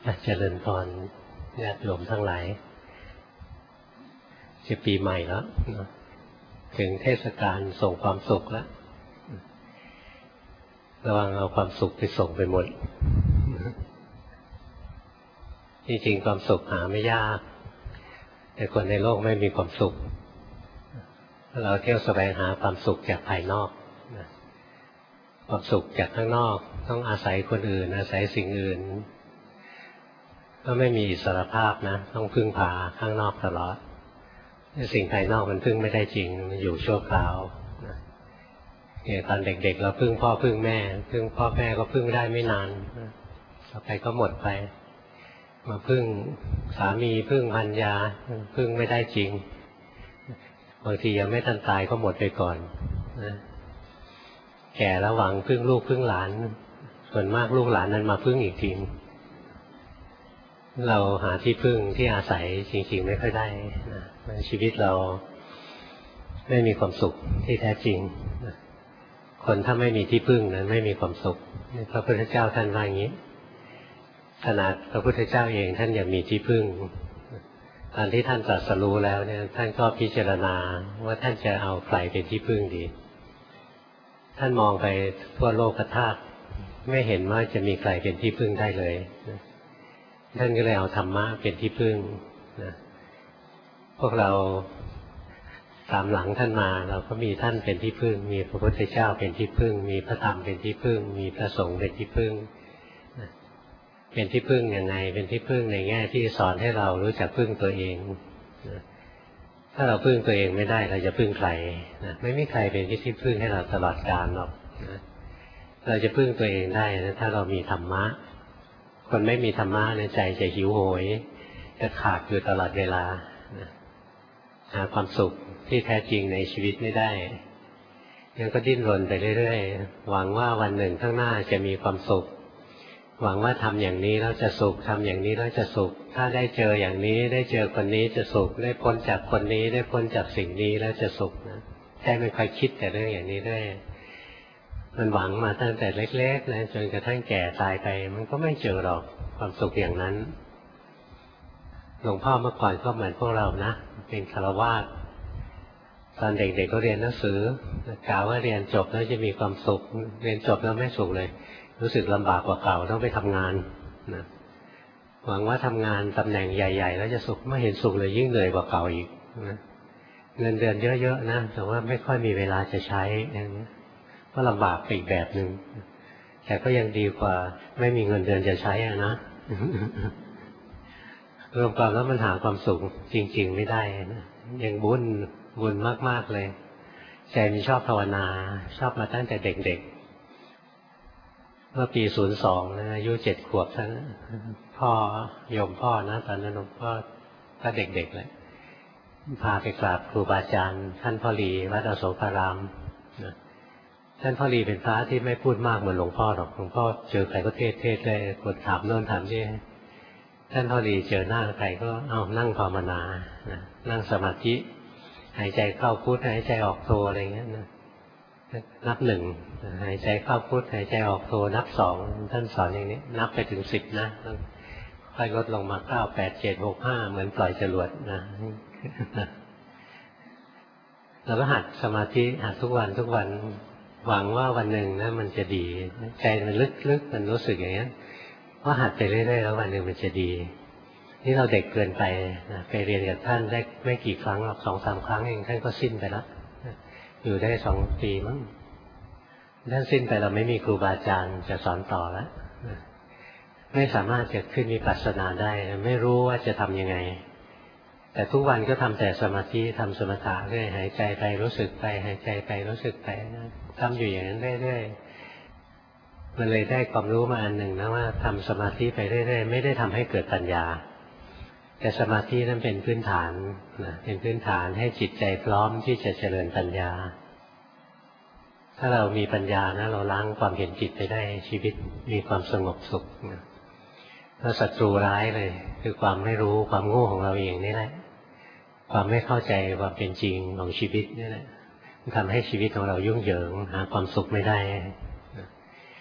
เจริญพรญาติโยมทั้งหลายจะปีใหม่แล้วถึงเทศกาลส่งความสุขแล้วระวังเอาความสุขไปส่งไปหมดจริงๆความสุขหาไม่ยากแต่คนในโลกไม่มีความสุขเราเที่ยวแสวงหาความสุขจากภายนอกความสุขจากข้างนอกต้องอาศัยคนอื่นอาศัยสิ่งอื่นก็ไม่มีอิสรภาพนะต้องพึ่งพาข้างนอกตลอดสิ่งภายนอกมันพึ่งไม่ได้จริงมันอยู่ชั่วคราวอย่างตอนเด็กๆเราพึ่งพ่อพึ่งแม่พึ่งพ่อแม่ก็พึ่งได้ไม่นานต่อไปก็หมดไปมาพึ่งสามีพึ่งภรรยาพึ่งไม่ได้จริงบางทียังไม่ทันตายก็หมดไปก่อนนะแก่แล้วหวังพึ่งลูกพึ่งหลานส่วนมากลูกหลานนั้นมาพึ่งอีกทีเราหาที่พึ่งที่อาศัยจริงๆไม่ค่อยได้นะชีวิตเราไม่มีความสุขที่แท้จริงนะคนถ้าไม่มีที่พึ่งนั้นไม่มีความสุขพระพุทธเจ้าท่านว่าอย่างนี้ขนาดพระพุทธเจ้าเองท่านยังมีที่พึ่งตอนที่ท่านตรัสรู้แล้วเนี่ยท่านก็พิจารณาว่าท่านจะเอาใครเป็นที่พึ่งดีท่านมองไปทั่วโลกธาตุไม่เห็นว่าจะมีใครเป็นที่พึ่งได้เลยท่านก็เลยเอาธรรมะเป็นที่พึ่งนะพวกเราตามหลังท่านมาเราก็มีท่านเป็นที่พึ่งมีพระพุทธเจ้าเป็นที่พึ่งมีพระธรรมเป็นที่พึ่งมีพระสงฆ์เป็นที่พึ่งเป็นที่พึ่งยังไงเป็นที่พึ่งในแง่ที่สอนให้เรารู้จักพึ่งตัวเองถ้าเราพึ่งตัวเองไม่ได้เราจะพึ่งใครไม่มีใครเป็นที่พึ่งให้เราตลอดกาลหรอกเราจะพึ่งตัวเองได้นะถ้าเรามีธรรมะคนไม่มีธรรมะในใจจะหิวโหยจะขาดอยู่ตลอดเวลาหาความสุขที่แท้จริงในชีวิตไม่ได้ยังก็ดิ้นรนไปเรื่อยๆหวังว่าวันหนึ่งข้างหน้าจะมีความสุขหวังว่าทำอย่างนี้แล้วจะสุขทำอย่างนี้แล้วจะสุขถ้าได้เจออย่างนี้ได้เจอคนนี้จะสุขได้พ้นจากคนนี้ได้พ้นจากสิ่งนี้แล้วจะสุขนะใจมันคอยคิดแต่เรื่องอย่างนี้ด้วยมันหวังมาตั้งแต่เล็กๆนะจนกระทั่งแก่ตายไปมันก็ไม่เจอหรอกความสุขอย่างนั้นหลวงพ่อเมื่อก่อนก็เหมือนพวกเรานะเป็นฆราวาสตอนเด็กๆก็เรียนหนังสือกล่าวว่าเรียนจบแล้วจะมีความสุขเรียนจบแล้วไม่สุขเลยรู้สึกลำบากกว่าเก่าต้องไปทำงานนะหวังว่าทำงานตำแหน่งใหญ่ๆแล้วจะสุขไม่เห็นสุขเลยยิ่งเหนื่อยกว่าเก่าอีกนะเงินเดือนเยอะๆนะแต่ว่าไม่ค่อยมีเวลาจะใช้อย่างนี้ก็ลำบากไปอีกแบบหนึ่งแต่ก็ยังดีกว่าไม่มีเงินเดือนจะใช้นะรวมกันแล้วมันหาความสุขจริงๆไม่ได้นะยังบุญมากๆเลยใจมันชอบภาวนาชอบมาตั้งแต่เด็กๆเมื่อปี02นะอายุ7 ขวบท่านพ่อโยมพ่อนะตอนนั้นหลวงพ่อก็เด็กๆเลยพาไปกราบครูบาอาจารย์ท่านพ่อหลีวัดอโศการามนะท่านพ่อหลีเป็นพระที่ไม่พูดมากเหมือนหลวงพ่อหรอกหลวงพ่อเจอใครก็เทศเลยกดถามโน่นถามนี่ท่านพ่อหลีเจอหน้าใครก็นั่งภาวนานะนั่งสมาธิหายใจเข้าพุทหายใจออกโทอะไรเงี้ยนะนับ 1หายใจเข้าพุทหายใจออกโทนับ 2ท่านสอนอย่างนี้นับไปถึง10นะค่อยลดลงมา9 8 7 6 5เหมือนปล่อยจรวดนะเราก็หัดสมาธิหัดทุกวันหวังว่าวันหนึ่งนะมันจะดีใจมันลึกๆมันรู้สึกอย่างนี้ว่าหัดไปเรื่อยๆแล้ววันหนึ่งมันจะดีนี่เราเด็กเกินไปนะไปเรียนกับท่านได้ไม่กี่ครั้งหรอก2-3 ครั้งเองท่านก็สิ้นไปแล้วอยู่ได้2 ปีมั้งท่านสิ้นไปเราไม่มีครูบาอาจารย์จะสอนต่อแล้วไม่สามารถจะขึ้นวิปัสสนาได้ไม่รู้ว่าจะทำยังไงแต่ทุกวันก็ทำแต่สมาธิทำสมถะเรื่อยหายใจไปรู้สึกไปหายใจไปรู้สึกไปทำอยู่อย่างนั้นเรื่อยๆมันเลยได้ความรู้มาอันหนึ่งนะว่าทำสมาธิไปเรื่อยๆไม่ได้ทำให้เกิดปัญญาแต่สมาธินั้นเป็นพื้นฐานนะเป็นพื้นฐานให้จิตใจพร้อมที่จะเจริญปัญญาถ้าเรามีปัญญานะเราล้างความเห็นผิดไปได้ชีวิตมีความสงบสุขนะแล้วศัตรูร้ายเลยคือความไม่รู้ความโง่ของเราเองนี่แหละความไม่เข้าใจความเป็นจริงของชีวิตนี่แหละทำให้ชีวิตของเรายุ่งเหยิงหาความสุขไม่ได้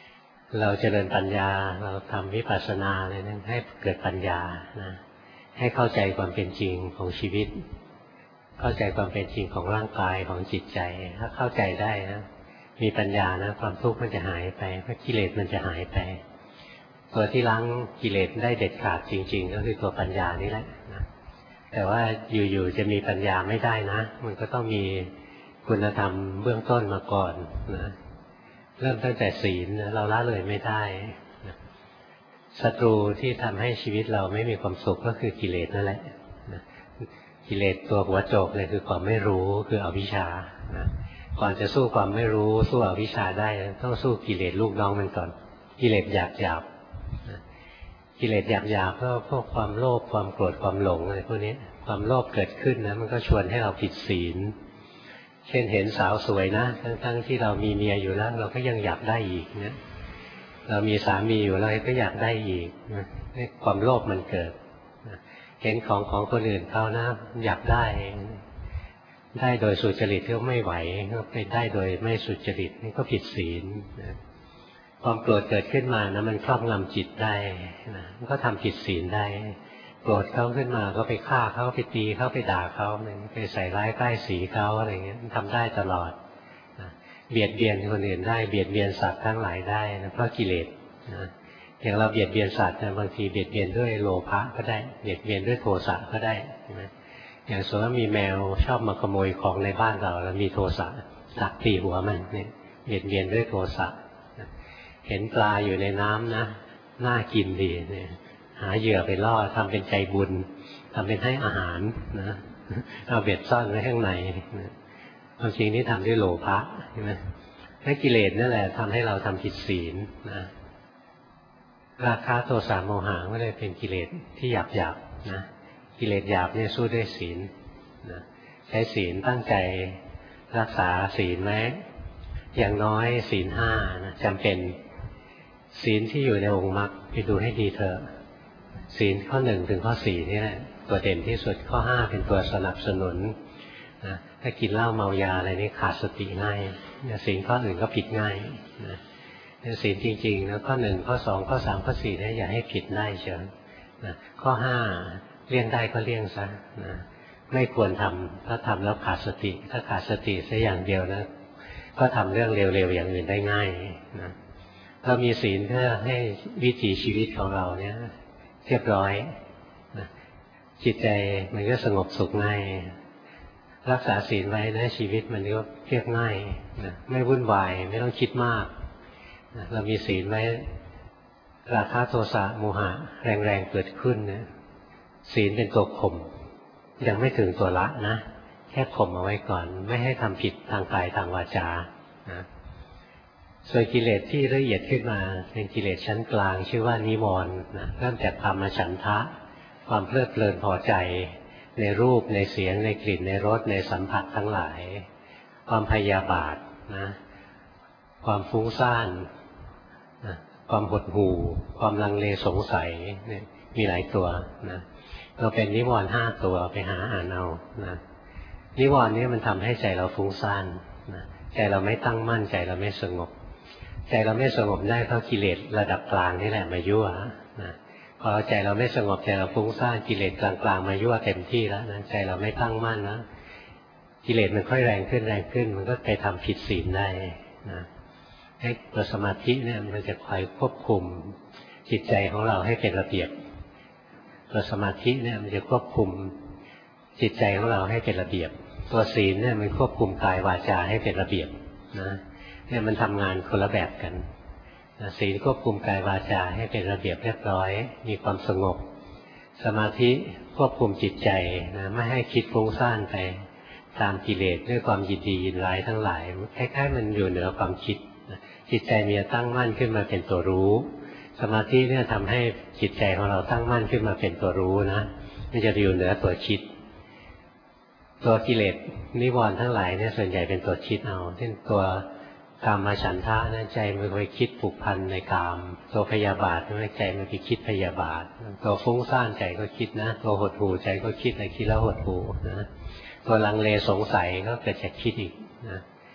เราเจริญปัญญาเราทำวิปัสสนาอะไรนั้นให้เกิดปัญญานะให้เข้าใจความเป็นจริงของชีวิตเข้าใจความเป็นจริงของร่างกายของจิตใจถ้าเข้าใจได้นะมีปัญญานะความทุกข์มันจะหายไปเพราะกิเลสมันจะหายไปตัวที่ล้างกิเลสได้เด็ดขาดจริงๆก็คือตัวปัญญานี่แหละนะแต่ว่าอยู่ๆจะมีปัญญาไม่ได้นะมันก็ต้องมีคุณธรรมเบื้องต้นมาก่อนนะเริ่มตั้งแต่ศีลเราละเลยไม่ได้ศัตรูที่ทำให้ชีวิตเราไม่มีความสุขก็คือกิเลสนั่นแหละกิเลสตัวหัวโจกเลยคือความไม่รู้คืออวิชชาก่อนจะสู้ความไม่รู้สู้อวิชชาได้ต้องสู้กิเลสลูกน้องมันก่อนกิเลสหยาบกิเลสหยาบก็พวกความโลภความโกรธความหลงอะไรพวกนี้ความโลภเกิดขึ้นนะมันก็ชวนให้เราผิดศีลเช่นเห็นสาวสวยนะทั้งที่เรามีเมียอยู่แล้วเราก็ยังอยากได้อีกนะเรามีสามีอยู่เราก็อยากได้อีกนี่ความโลภมันเกิดเห็นของคนอื่นเขานะอยากได้โดยสุจริตก็ไม่ไหวก็ไปได้โดยไม่สุจริตนี่ก็ผิดศีลความโกรธเกิดขึ้นมานะมันครอบงำจิตได้นะมันก็ทำผิดศีลได้โกรธเขาขึ้นมาก็ไปฆ่าเขาไปตีเขาไปด่าเขาไปใส่ร้ายป้ายสีเขาอะไรเงี้ยมันทำได้ตลอดเบียดเบียนคนอื่นได้เบียดเบียนสัตว์ทั้งหลายได้นะเพราะกิเลสนะอย่างเราเบียดเบียนสัตว์บางทีเบียดเบียนด้วยโลภะก็ได้เบียดเบียนด้วยโทสะก็ได้นะอย่างสมมติว่ามีแมวชอบมาขโมยของในบ้านเราแล้วมีโทสะดักตีหัวมันเนี่ยเบียดเบียนด้วยโทสะเห็นปลาอยู่ในน้ำนะน่ากินดีเนี่ยหาเหยื่อไปล่อทำเป็นใจบุญทำเป็นให้อาหารนะเอาเบ็ดซ่อนไว้ข้างในความจริงนี่ทำด้วยโลภะใช่ไหมให้กิเลสนั่นแหละทำให้เราทำผิดศีลนะราคะโทสะโมหะก็เลยเป็นกิเลสที่หยาบๆนะกิเลสหยาบเนี่ยสู้ด้วยศีลนะใช้ศีลตั้งใจรักษาศีลไหมอย่างน้อยศีลห้านะจำเป็นศีลที่อยู่ในองค์มรรคไปดูให้ดีเถอะศีลข้อ 1 ถึงข้อ 4นี่แหละตัวเด่นที่สุดข้อ 5เป็นตัวสนับสนุนนะถ้ากินเหล้าเมายาอะไรนี่ขาดสติง่ายศีลข้ออื่นก็ผิดง่ายนะศีลจริงๆนะข้อ 1 ข้อ 2 ข้อ 3 ข้อ 4เนี่ยอย่าให้ผิดได้เชียวนะข้อ 5เลี่ยงได้ก็เลี่ยงซะนะไม่ควรทำถ้าทำแล้วขาดสติถ้าขาดสติสักอย่างเดียวนะก็ทำเรื่องเร็วๆอย่างอื่นได้ง่ายนะเรามีศีลเพื่อให้วิถีชีวิตของเราเนี่ยเรียบร้อยนะจิตใจมันก็สงบสุขง่ายรักษาศีลไว้นะชีวิตมันก็เรียบง่ายนะไม่วุ่นวายไม่ต้องคิดมากนะเรามีศีลไว้ราคะโทสะโมหะแรงๆเกิดขึ้นนะศีลเป็นตัวข่มยังไม่ถึงตัวละนะแค่ข่มเอาไว้ก่อนไม่ให้ทำผิดทางกายทางวาจานะส่วนกิเลสที่ละเอียดขึ้นมาเป็นกิเลสชั้นกลางชื่อว่านิวรณ์นะเริ่มจากกามฉันทะความเพลิดเพลินพอใจในรูปในเสียงในกลิ่นในรสในสัมผัสทั้งหลายความพยาบาทนะความฟุ้งซ่านนะความหดหู่ความลังเลสงสัยเนี่ยมีหลายตัวนะเราเป็นนิวรณ์5ตัวไปหาอ่านเอานะนิวรณ์นี้มันทำให้ใจเราฟุ้งซ่านนะใจเราไม่ตั้งมั่นใจเราไม่สงบใจเราไม่สงบได้เพราะกิเลสระดับกลางนี่แหละมายั่วนะพอใจเราไม่สงบใจเราฟุ้งซ่านกิเลสกลางๆมายั่วเต็มที่แล้วนะใจเราไม่ตั้งมั่นนะกิเลสมันค่อยแรงขึ้นมันก็ไปทำผิดศีลได้นะให้ตัวสมาธิเนี่ยมันจะคอยควบคุมจิตใจของเราให้เป็นระเบียบตัวสมาธิเนี่ยมันจะควบคุมจิตใจของเราให้เป็นระเบียบตัวศีลเนี่ยมันควบคุมกายวาจาให้เป็นระเบียบนะเนี่ยมันทำงานคนละแบบกันศีลควบคุมกายวาจาให้เป็นระเบียบเรียบร้อยมีความสงบสมาธิควบคุมจิตใจนะไม่ให้คิดฟุ้งซ่านไปตามกิเลสด้วยความยินดียินร้ายทั้งหลายคล้ายๆมันอยู่เหนือความคิดจิตใจมีตั้งมั่นขึ้นมาเป็นตัวรู้สมาธิเนี่ยทำให้จิตใจของเราตั้งมั่นขึ้นมาเป็นตัวรู้นะมันจะอยู่เหนือตัวคิดตัวกิเลสนิวรณ์ทั้งหลายเนี่ยส่วนใหญ่เป็นตัวคิดเอาเช่นตัวกามฉันทะนะใจมันไปคิดผูกพันในกามตัวพยาบาทใจมันไปคิดพยาบาทตัวฟุ้งซ่านใจก็คิดนะตัวหดหู่ใจก็คิดอะไรคิดแล้วหดหู่นะตัวลังเลสงสัยก็เกิดจากคิดอีกนะ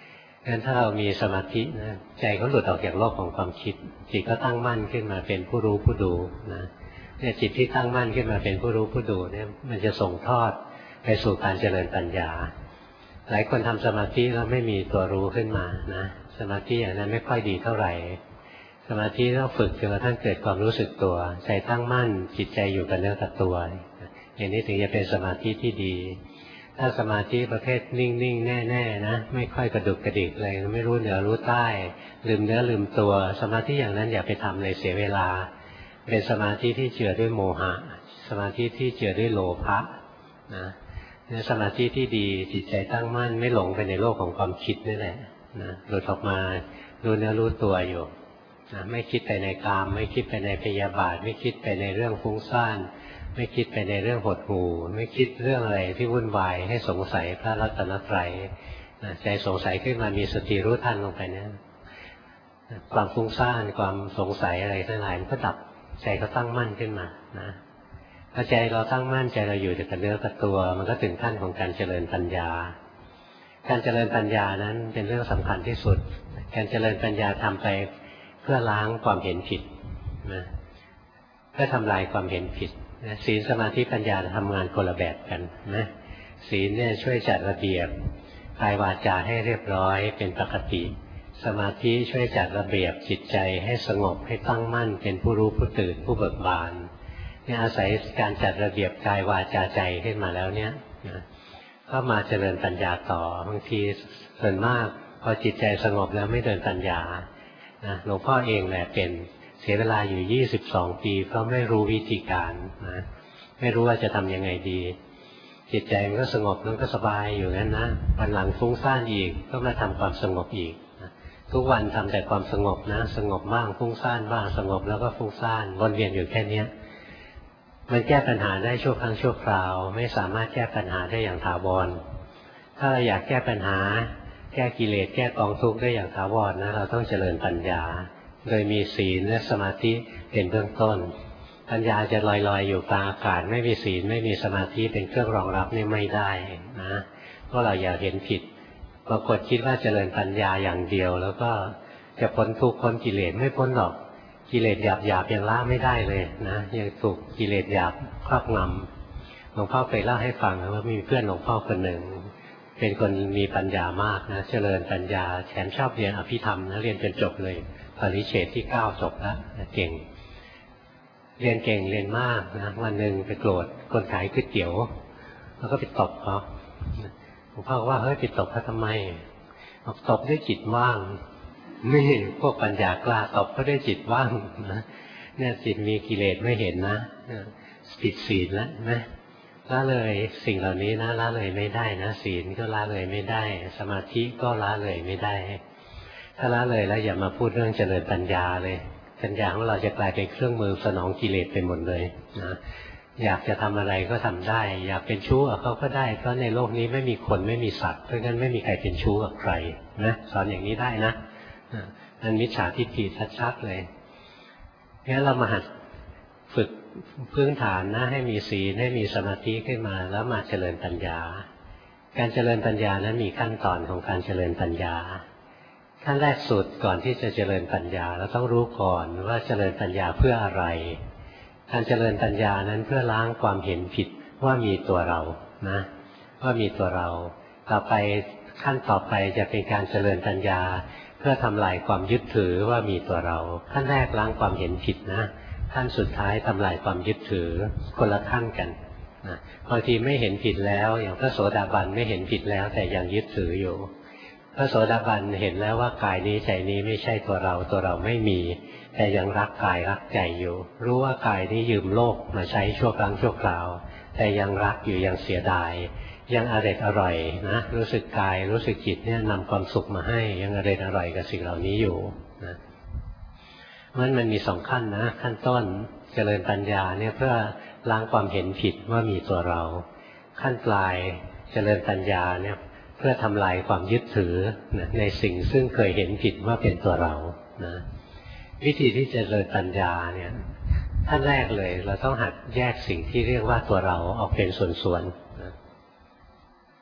งั้นถ้าเรามีสมาธินะใจก็หลุดออกจากโลกของความคิดจิตก็ตั้งมั่นขึ้นมาเป็นผู้รู้ผู้ดูนะเนี่ยจิตที่ตั้งมั่นขึ้นมาเป็นผู้รู้ผู้ดูเนี่ยมันจะส่งทอดไปสู่การเจริญปัญญาหลายคนทำสมาธิแล้วไม่มีตัวรู้ขึ้นมานะสมาธิอย่างนั้นไม่ค่อยดีเท่าไหร่สมาธิต้องฝึกจนกระทั่งเกิดความรู้สึกตัวใจตั้งมั่นจิตใจอยู่กับเนื้อกับตัวอย่างนี้ถึงจะเป็นสมาธิที่ดีถ้าสมาธิประเภทนิ่งๆแน่ๆนะไม่ค่อยกระดุกกระดิกอะไรไม่รู้เหนือรู้ใต้ลืมเนื้อลืมตัวสมาธิอย่างนั้นอย่าไปทำเลยเสียเวลาเป็นสมาธิที่เจือด้วยโมหะสมาธิที่เจือด้วยโลภะนะสมาธิที่ดีจิตใจตั้งมั่นไม่หลงไปในโลกของความคิดนี่แหละนะหลุดออกมารู้เนื้อรู้ตัวอยู่นะไม่คิดไปในกามไม่คิดไปในพยาบาทไม่คิดไปในเรื่องฟุ้งซ่านไม่คิดไปในเรื่องหดหู่ไม่คิดเรื่องอะไรที่วุ่นวายให้สงสัยพระรัตนตรัยใจสงสัยขึ้นมามีสติรู้ทันลงไปนะความฟุ้งซ่านความสงสัยอะไรทั้งหลายมันก็ดับใจก็ตั้งมั่นขึ้นมานะพอใจเราตั้งมั่นใจเราอยู่กับเนื้อกับตัวมันก็ถึงขั้นของการเจริญปัญญาการเจริญปัญญานั้นเป็นเรื่องสำคัญที่สุดการเจริญปัญญาทำไปเพื่อล้างความเห็นผิดนะเพื่อทำลายความเห็นผิดนะศีลสมาธิปัญญาทำงานคนละแบบกันนะศีลเนี่ยช่วยจัดระเบียบกายวาจาให้เรียบร้อยเป็นปกติสมาธิช่วยจัดระเบียบจิตใจให้สงบให้ตั้งมั่นเป็นผู้รู้ผู้ตื่นผู้เบิกบานเนี่ยอาศัยการจัดระเบียบกายวาจาใจขึ้นมาแล้วเนี่ยนะก็มาเจริญปัญญาต่อบางทีส่วนมากพอจิตใจสงบแล้วไม่เดินปัญญานะหลวงพ่อเองแหละเป็นเสียเวลาอยู่22 ปีเพราะไม่รู้วิธีการนะไม่รู้ว่าจะทำยังไงดีจิตใจมันก็สงบมันก็สบายอยู่งั้นนะวันหลังฟุ้งซ่านอีกก็มาทำความสงบอีกนะทุกวันทำแต่ความสงบนะสงบบ้างฟุ้งซ่านบ้างสงบแล้วก็ฟุ้งซ่านวนเวียนอยู่แค่นี้มันแก้ปัญหาได้ชั่วครั้งชั่วคราวไม่สามารถแก้ปัญหาได้อย่างถาวรถ้าเราอยากแก้ปัญหาแก้กิเลสแก้กองทุกข์ได้อย่างถาวรนะเราต้องเจริญปัญญาโดยมีศีลและสมาธิเป็นเบื้องต้นปัญญาจะลอยๆอยู่กลางอากาศไม่มีศีลไม่มีสมาธิเป็นเครื่องรองรับนี่ไม่ได้นะเพราะเราอย่าเห็นผิดบางคนคิดว่าเจริญปัญญาอย่างเดียวแล้วก็จะพ้นทุกข์พ้นกิเลสไม่พ้นหรอกกิเลสหยาบๆยังละไม่ได้เลยนะยังถูกกิเลสหยาบครอบงำหลวงพ่อเคยเล่าให้ฟังว่ามีเพื่อนหลวงพ่อคนหนึ่งเป็นคนมีปัญญามากนะเจริญปัญญาแถมชอบเรียนอภิธรรมนะเรียนจนจบเลยปริเฉดที่9จบแล้วเก่งเรียนเก่งเรียนมากนะวันหนึ่งไปโกรธคนขายก๋วยเตี๋ยวแล้วก็ไปตบเขาหลวงพ่อว่าเฮ้ยไปตบเขาทำไมบอกตบด้วยจิตว่างนี่พวกปัญญากล้าตบก็ด้วยจิตว่างนะเนี่ยจิตมีกิเลสไม่เห็นนะผิดศีลแล้วนะละเลยสิ่งเหล่านี้นะละเลยไม่ได้นะศีลก็ละเลยไม่ได้สมาธิก็ละเลยไม่ได้ถ้าละเลยแล้วอย่ามาพูดเรื่องเจริญปัญญาเลยปัญญาของเราจะกลายเป็นเครื่องมือสนองกิเลสไปหมดเลยนะอยากจะทำอะไรก็ทำได้อยากเป็นชู้กับเขาก็ได้เพราะในโลกนี้ไม่มีคนไม่มีสัตว์เพราะงั้นไม่มีใครเป็นชู้กับใครนะสอนอย่างนี้ได้นะนั่นมิจฉาทิฏฐิชัดๆเลยงั้นเรามาหัดฝึกพื้นฐานนะให้มีศีลให้มีสมาธิขึ้นมาแล้วมาเจริญปัญญาการเจริญปัญญานั้นมีขั้นตอนของการเจริญปัญญาขั้นแรกสุดก่อนที่จะเจริญปัญญาเราต้องรู้ก่อนว่าเจริญปัญญาเพื่ออะไรการเจริญปัญญานั้นเพื่อล้างความเห็นผิดว่ามีตัวเรานะว่ามีตัวเราต่อไปขั้นต่อไปจะเป็นการเจริญปัญญาเพื่อทำลายความยึดถือว่ามีตัวเราขั้นแรกล้างความเห็นผิดนะขั้นสุดท้ายทำลายความยึดถือคนละขั้นกันนะบางทีไม่เห็นผิดแล้วอย่างพระโสดาบันไม่เห็นผิดแล้วแต่ยังยึดถืออยู่พระโสดาบันเห็นแล้วว่ากายนี้ใจนี้ไม่ใช่ตัวเราไม่มีแต่ยังรักกายรักใจอยู่รู้ว่ากายนี้ยืมโลกมาใช้ชั่วครั้งชั่วคราวแต่ยังรักอยู่ยังเสียดายยังอร่อยนะรู้สึกกายรู้สึกจิตเนี่ยนำความสุขมาให้ยังอร่อยกับสิ่งเหล่านี้อยู่นะมันมี2ขั้นนะขั้นต้นเจริญปัญญาเนี่ยเพื่อล้างความเห็นผิดว่ามีตัวเราขั้นปลายเจริญปัญญาเนี่ยเพื่อทำลายความยึดถือในสิ่งซึ่งเคยเห็นผิดว่าเป็นตัวเรานะวิธีที่จะเจริญปัญญาเนี่ยขั้นแรกเลยเราต้องหัดแยกสิ่งที่เรียกว่าตัวเราออกเป็นส่วนๆนะ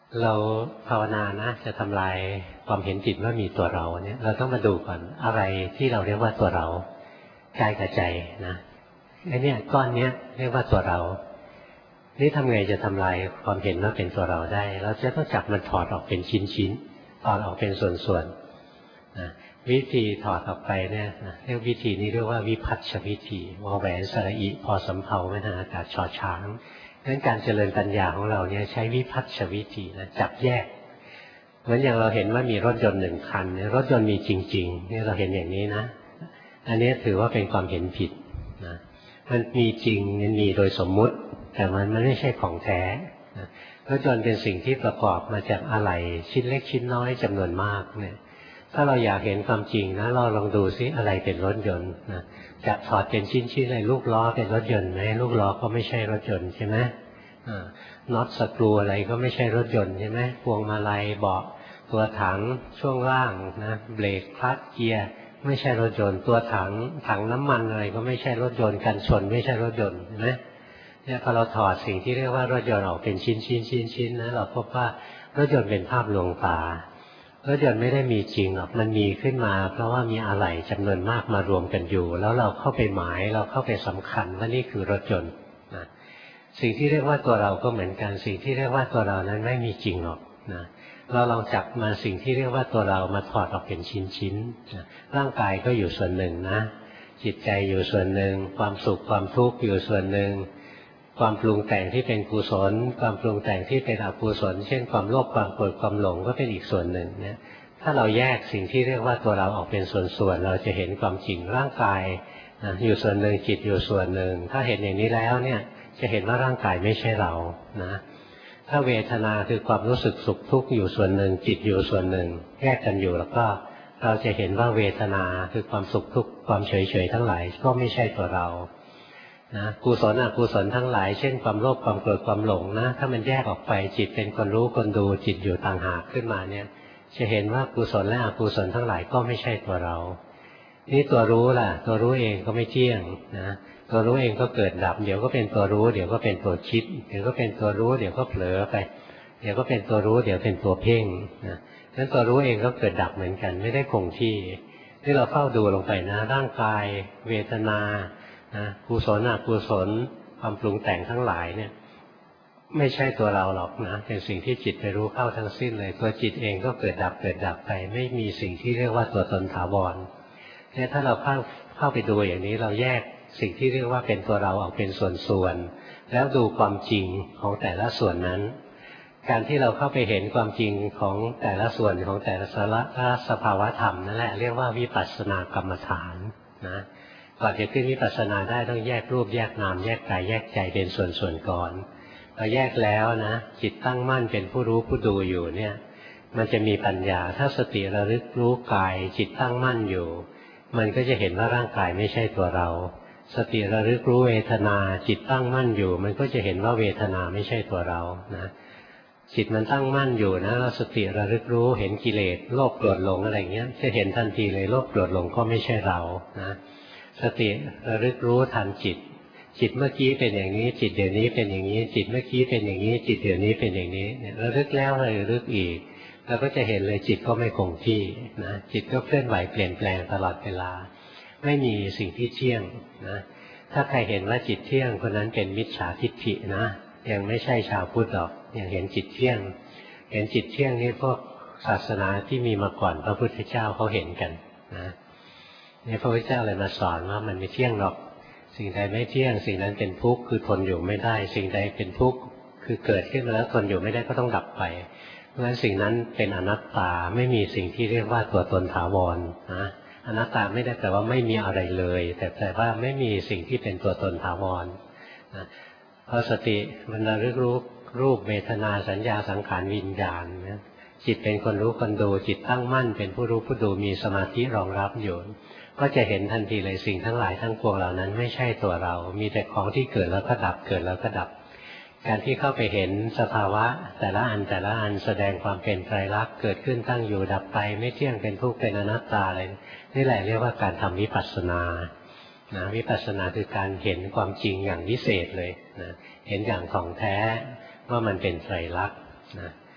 เราภาวนานะจะทำลายความเห็นผิดว่ามีตัวเราเนี่ยเราต้องมาดูก่อนอะไรที่เราเรียกว่าตัวเรากายกับใจนะไอ้เนี่ยก้อนเนี้ยเรียกว่าตัวเรานี่ทำไงจะทำลายความเห็นว่าเป็นตัวเราได้เราจะต้องจับมันถอดออกเป็นชิ้นๆถอดออกเป็นส่วนๆนะวิธีถอดออกไปเนี่ยเรียกวิธีนี้เรียกว่าวิพัฒชวิธีวอแหวนสระอิพอสำเภาไม่ทางอากาศชอช้างงั้นการเจริญปัญญาของเราเนี่ยใช้วิพัฒชวิธีนะจับแยกเหมือนอย่างเราเห็นว่ามีรถยนต์1 คันรถยนต์มีจริงๆนี่เราเห็นอย่างนี้นะอันนี้ถือว่าเป็นความเห็นผิดนะมันมีจริงมันมีโดยสมมุติแต่มันไม่ใช่ของแท้รถยนต์เป็นสิ่งที่ประกอบมาจากอะไหล่ชิ้นเล็กชิ้นน้อยจำนวนมากเนี่ยถ้าเราอยากเห็นความจริงนะเราลองดูซิอะไรเป็นรถยนต์นะจะถอดเป็นชิ้นๆเลยลูกล้อเป็นรถยนต์ไหมลูกล้อก็ไม่ใช่รถยนต์ใช่ไหมน็อตสกรูอะไรก็ไม่ใช่รถยนต์ใช่ไหมพวงมาลัยเบาะตัวถังช่วงล่างนะเบรกคลัตช์เกียร์ไม่ใช่รถยนต์ตัวถังน้ำมันอะไรก็ไม่ใช่รถยนต์กันชนไม่ใช่รถยนต์ใช่ไหมเนี่ยพอเราถอดสิ่งที่เรียกว่ารถยนต์ออกเป็นชิ้นนะเราพบว่ารถยนต์เป็นภาพลวงตารถยนต์ไม่ได้มีจริงหรอกมันมีขึ้นมาเพราะว่ามีอะไหล่จำนวนมากมารวมกันอยู่แล้วเราเข้าไปหมายเราเข้าไปสำคัญว่านี่คือรถยนต์นะสิ่งที่เรียกว่าตัวเราก็เหมือนกันสิ่งที่เรียกว่าตัวเรานั้นไม่มีจริงหรอกนะเราลองจับมาสิ่งที่เรียกว่าตัวเรามาถอดออกเป็นชิ้นนะร่างกายก็อยู่ส่วนหนึ่งนะจิตใจอยู่ส่วนหนึ่งความสุขความทุกข์อยู่ส่วนหนึ่งความปรุงแต่งที่เป็นกุศลความปรุงแต่งที่เป็นอกุศลเช่นความโลภความโกรธความหลงก็เป็นอีกส่วนหนึ่งเนี่ยถ้าเราแยกสิ่งที่เรียกว่าตัวเราออกเป็นส่วนๆเราจะเห็นความจริงร่างกายอยู่ส่วนหนึ่งจิตอยู่ส่วนหนึ่งถ้าเห็นอย่างนี้แล้วเนี่ยจะเห็นว่าร่างกายไม่ใช่เรานะถ้าเวทนาคือความรู้สึกสุขทุกข์อยู่ส่วนหนึ่งจิตอยู่ส่วนหนึ่งแยกกันอยู่แล้วก็เราจะเห็นว่าเวทนาคือความสุขทุกข์ความเฉยๆทั้งหลายก็ไม่ใช่ตัวเรานะกุศลอกุศลทั้งหลายเช่นความโลภความโกรธความหลงนะถ้ามันแยกออกไปจิตเป็นคนรู้คนดูจิตอยู่ต่างหากขึ้นมาเนี่ยจะเห็นว่ากุศลและอกุศลทั้งหลายก็ไม่ใช่ตัวเรานี่ตัวรู้ล่ะตัวรู้เองก็ไม่เที่ยงนะตัวรู้เองก็เกิดดับเดี๋ยวก็เป็นตัวรู้เดี๋ยวก็เป็นตัวคิดเดี๋ยวก็เป็นตัวรู้เดี๋ยวก็เผลอไปเดี๋ยวก็เป็นตัวรู้เดี๋ยวเป็นตัวเพ่งนะนั้นตัวรู้เองก็เกิดดับเหมือนกันไม่ได้คงที่ที่เราเฝ้าดูลงไปนะร่างกายเวทนากุศลอกุศลความปรุงแต่งทั้งหลายเนี่ยไม่ใช่ตัวเราหรอกนะเป็นสิ่งที่จิตไปรู้เข้าทั้งสิ้นเลยตัวจิตเองก็เกิดดับไปไม่มีสิ่งที่เรียกว่าตัวตนถาวรเนี่ยถ้าเราเข้าไปดูอย่างนี้เราแยกสิ่งที่เรียกว่าเป็นตัวเราออกเป็นส่วนๆแล้วดูความจริงของแต่ละส่วนนั้นการที่เราเข้าไปเห็นความจริงของแต่ละส่วนของแต่ละสภาวะธรรมนั่นแหละเรียกว่าวิปัสสนากรรมฐานนะก่อนจะขึ้นวิปัสสนาได้ต้องแยกรูปแยกนามแยกกายแยกใจเป็นส่วนๆก่อนพอแยกแล้วนะจิตตั้งมั่นเป็นผู้รู้ผู้ดูอยู่เนี่ยมันจะมีปัญญาถ้าสติระลึกรู้กายจิตตั้งมั่นอยู่มันก็จะเห็นว่าร่างกายไม่ใช่ตัวเราสติระลึกรู้เวทนาจิตตั้งมั่นอยู่มันก็จะเห็นว่าเวทนาไม่ใช่ตัวเรานะจิตมันตั้งมั่นอยู่นะเราสติระลึกรู้เห็นกิเลสโลภโกรธหลงอะไรเงี้ยจะเห็นทันทีเลยโลภโกรธหลงก็ไม่ใช่เรานะสติระลึกรู้ทันจิตจิตเมื่อกี้เป็นอย่างนี้จิตเดี๋ยวนี้เป็นอย่างนี้จิตเมื่อกี้เป็นอย่างนี้จิตเดี๋ยวนี้เป็นอย่างนี้เนี่ยระลึกแล้วระลึกอีกเราก็จะเห็นเลยจิตก็ไม่คงที่นะจิตก็เคลื่อนไหวเปลี่ยนแปลงตลอดเวลาไม่มีสิ่งที่เที่ยงนะถ้าใครเห็นว่าจิตเที่ยงคนนั้นเป็นมิจฉาทิฏฐินะยังไม่ใช่ชาวพุทธหรอกยังเห็นจิตเที่ยงเห็นจิตเที่ยงนี่พวกศาสนาที่มีมาก่อนพระพุทธเจ้าเขาเห็นกันนะนี่พระพุทธเจ้าเลยมาสอนว่ามันไม่เที่ยงหรอกสิ่งใดไม่เที่ยงสิ่งนั้นเป็นทุกข์คือทนอยู่ไม่ได้สิ่งใดเป็นทุกข์คือเกิดขึ้นมาแล้วทนอยู่ไม่ได้ก็ต้องดับไปเพราะฉะนั้นสิ่งนั้นเป็นอนัตตาไม่มีสิ่งที่เรียกว่าตัวตนถาวรนะอนัตตาไม่ได้แปลว่าไม่มีอะไรเลยแต่แปลว่าไม่มีสิ่งที่เป็นตัวตนถาวรนะพอสติมันระลึกรู้รูปเวทนาสัญญาสังขารวิญญาณนะจิตเป็นคนรู้คนดูจิตตั้งมั่นเป็นผู้รู้ผู้ดูมีสมาธิรองรับอยู่ก็จะเห็นทันทีเลยสิ่งทั้งหลายทั้งปวงเหล่านั้นไม่ใช่ตัวเรามีแต่ของที่เกิดแล้วก็ดับเกิดแล้วก็ดับการที่เข้าไปเห็นสภาวะแต่ละอันแสดงความเป็นไตรลักษณ์เกิดขึ้นตั้งอยู่ดับไปไม่เที่ยงเป็นทุกข์เป็นอนัตตาอะไรนี่แหละเรียกว่าการทำวิปัสสนานะวิปัสสนาคือการเห็นความจริงอย่างวิเศษเลยนะเห็นอย่างถ่องแท้ว่ามันเป็นไตรลักษณ์นะ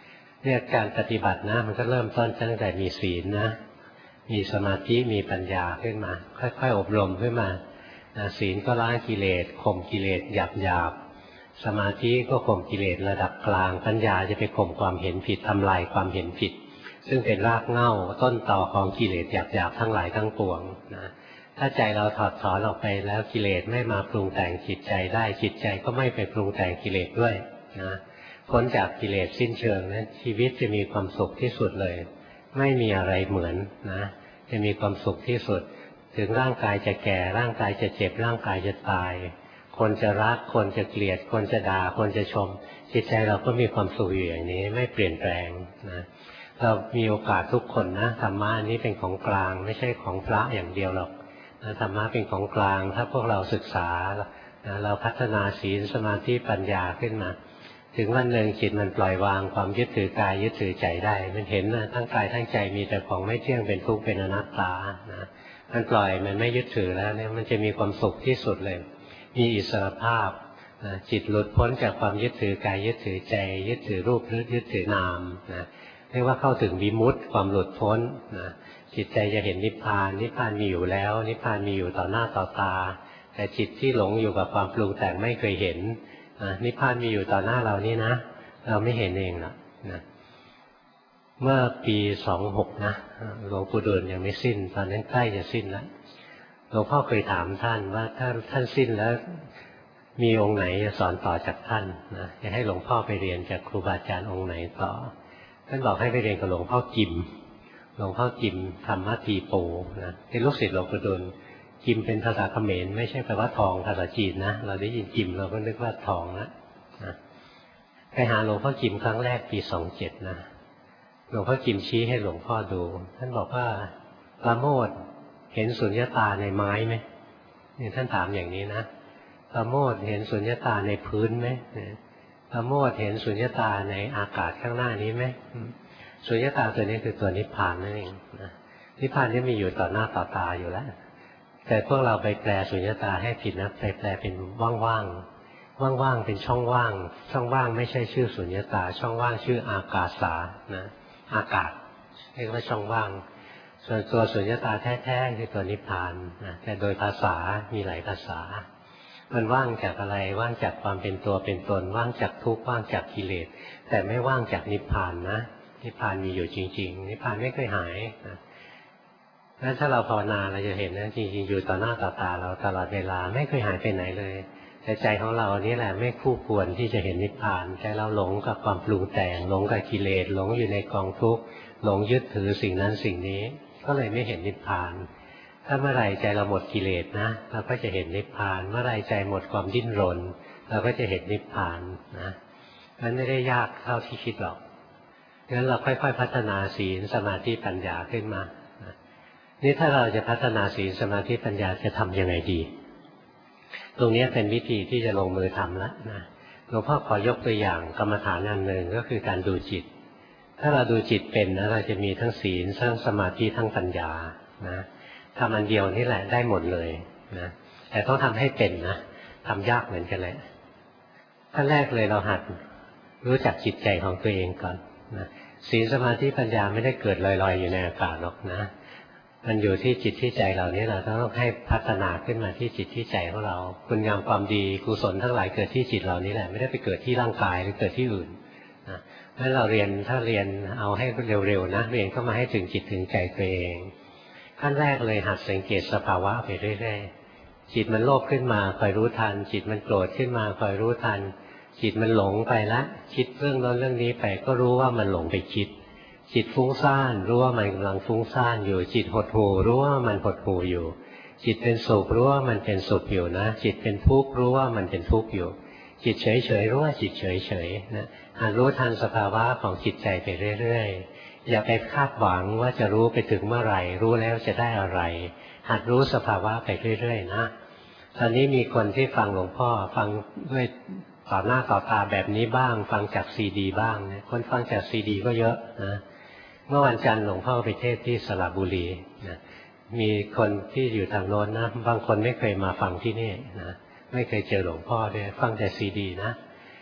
เนี่ยการปฏิบัตินะมันก็เริ่มต้นตั้งแต่มีศีลนะมีสมาธิมีปัญญาขึ้นมาค่อยๆอบรมขึ้นมาศีลก็ล้างกิเลสข่มกิเลสหยาบๆสมาธิก็ข่มกิเลสระดับกลางปัญญาจะไปข่มความเห็นผิดทำลายความเห็นผิดซึ่งเป็นรากเหง้าต้นตอของกิเลสหยาบๆทั้งหลายทั้งปวงนะถ้าใจเราถอดถอนออกไปแล้วกิเลสไม่มาปรุงแต่งจิตใจได้จิตใจก็ไม่ไปปรุงแต่งกิเลสด้วยนะพ้นจากกิเลสสิ้นเชิงนะชีวิตจะมีความสุขที่สุดเลยไม่มีอะไรเหมือนนะจะมีความสุขที่สุดถึงร่างกายจะแก่ร่างกายจะเจ็บร่างกายจะตายคนจะรักคนจะเกลียดคนจะด่าคนจะชมจิตใจเราก็มีความสุขอยู่อย่างนี้ไม่เปลี่ยนแปลงนะเรามีโอกาสทุกคนนะธรรมะนี้เป็นของกลางไม่ใช่ของพระอย่างเดียวหรอกนะธรรมะเป็นของกลางถ้าพวกเราศึกษานะเราพัฒนาศีลสมาธิปัญญาขึ้นมาถึงวันหนึ่งจิตมันปล่อยวางความยึดถือกายยึดถือใจได้มันเห็นนะทั้งกายทั้งใจมีแต่ของไม่เที่ยงเป็นทุกข์เป็นอนัตตานะมันปล่อยมันไม่ยึดถือแล้วเนี่ยมันจะมีความสุขที่สุดเลยมีอิสรภาพนะจิตหลุดพ้นจากความยึดถือกายยึดถือใจยึดถือรูปยึดถือนามนะเรียกว่าเข้าถึงวิมุตติความหลุดพ้นนะจิตใจจะเห็นนิพพานนิพพานมีอยู่แล้วนิพพานมีอยู่ต่อหน้าต่อตาแต่จิตที่หลงอยู่กับความปรุงแต่งไม่เคยเห็นนิพพานมีอยู่ต่อหน้าเรานี่นะเราไม่เห็นเองหรอกนะเมื่อปี26นะหลวงปู่ดูลยังไม่สิ้นตอนนั้นใกล้จะสิ้นแล้วหลวงพ่อเคยถามท่านว่าถ้าท่านสิ้นแล้วมีองค์ไหนจะสอนต่อจากท่านนะจะให้หลวงพ่อไปเรียนจากครูบาอาจารย์องค์ไหนต่อท่านบอกให้ไปเรียนกับหลวงพ่อกิมหลวงพ่อกิมธรรมทีโปนะเป็นลูกศิษย์หลวงปู่ดูลกิมเป็นภาษาเขมรไม่ใช่แปลว่าทองภาษาจีนนะเราได้ยินกิมเราก็นึกว่าทองนะไปหาหลวงพ่อกิมครั้งแรกปี27นะหลวงพ่อกิมชี้ให้หลวงพ่อดูท่านบอกว่าปราโมทย์เห็นสุญญตาในไม้ไหมนี่ท่านถามอย่างนี้นะปราโมทย์เห็นสุญญตาในพื้นไหมปราโมทย์เห็นสุญญตาในอากาศข้างหน้านี้ไหมสุญญตาตัวนี้คือตัวนิพพานนั่นเองนิพพานนี่มีอยู่ต่อหน้าต่อตาอยู่แล้วแต่พวกเราไปแปลสุญญตาให้ผิดนะไปแปลเป็นว่างๆว่างๆเป็นช่องว่างช่องว่างไม่ใช่ชื่อสุญญตาช่องว่างชื่ออากาสานะอากาศเรียกว่าช่องว่างส่วนตัวสุญญตาแท้ๆคือตัวนิพพานนะแต่โดยภาษามีหลายภาษามันว่างจากอะไรว่างจากความเป็นตัวเป็นตนว่างจากทุกข์ว่างจากกิเลสแต่ไม่ว่างจากนิพพานนะนิพพานมีอยู่จริงๆนิพพานไม่เคยหายนะงั้นถ้าเราภาวนาเราจะเห็นนะจริงๆอยู่ต่อหน้าต่อตาเราตลอดเวลาไม่เคยหายไปไหนเลยแต่ใจของเรานี่แหละไม่คู่ควรที่จะเห็นนิพพานใจเราหลงกับความปรุงแต่งหลงกับกิเลสหลงอยู่ในกองทุกข์หลงยึดถือสิ่งนั้นสิ่งนี้ก็เลยไม่เห็นนิพพานถ้าเมื่อไรใจเราหมดกิเลสนะเราก็จะเห็นนิพพานเมื่อไรใจหมดความดิ้นรนเราก็จะเห็นนิพพานนะมันไม่ได้ยากเท่าที่คิดหรอกงั้นเราค่อยๆพัฒนาศีลสมาธิปัญญาขึ้นมานี่ถ้าเราจะพัฒนาศีลสมาธิปัญญาจะทำยังไงดีตรงนี้เป็นวิธีที่จะลงมือทำแล้วนะหลวงพ่อขอยกตัวอย่างกรรมฐานอันหนึ่งก็คือการดูจิตถ้าเราดูจิตเป็นนะเราจะมีทั้งศีลทั้งสมาธิทั้งปัญญานะทำอันเดียวนี่แหละได้หมดเลยนะแต่ต้องทำให้เป็นนะทำยากเหมือนกันแหละขั้นแรกเลยเราหัดรู้จักจิตใจของตัวเองก่อนนะศีลสมาธิปัญญาไม่ได้เกิดลอยๆอยู่ในอากาศหรอกนะมันอยู่ที่จิตที่ใจเรานี่เราต้องให้พัฒนาขึ้นมาที่จิตที่ใจของเราคุณงามความดีกุศลทั้งหลายเกิดที่จิตเรานี่แหละไม่ได้ไปเกิดที่ร่างกายหรือเกิดที่อื่นนะถ้าเราเรียนเอาให้เร็วๆนะเรียนเข้ามาให้ถึงจิตถึงใจตัวเองขั้นแรกเลยหัดสังเกตสภาวะไปเรื่อยๆจิตมันโลภขึ้นมาคอยรู้ทันจิตมันโกรธขึ้นมาคอยรู้ทันจิตมันหลงไปละคิดเรื่องโน้นเรื่องนี้ไปก็รู้ว่ามันหลงไปคิดจิตฟุ้งซ่านรู้ว่ามันกำลังฟุ้งซ่านอยู่จิตหดหู่รู้ว่ามันหดหู่อยู่จิตเป็นสุขรู้ว่ามันเป็นสุขอยู่นะจิตเป็นทุกข์รู้ว่ามันเป็นทุกข์อยู่จิตเฉยๆรู้ว่าจิตเฉยๆนะหัดรู้ทันสภาวะของจิตใจไปเรื่อยๆอย่าไปคาดหวังว่าจะรู้ไปถึงเมื่อไหร่รู้แล้วจะได้อะไรหัดรู้สภาวะไปเรื่อยๆนะตอนนี้มีคนที่ฟังหลวงพ่อฟังด้วยต่อหน้าต่อตาแบบนี้บ้างฟังจากซีดีบ้างนะคนฟังจากซีดีก็เยอะนะเมื่อวันจันทร์หลวงพ่อไปเทศที่สระบุรีนะมีคนที่อยู่ทางโน้นนะบางคนไม่เคยมาฟังที่นี่นะไม่เคยเจอหลวงพ่อด้วยฟังแต่ซีดีนะ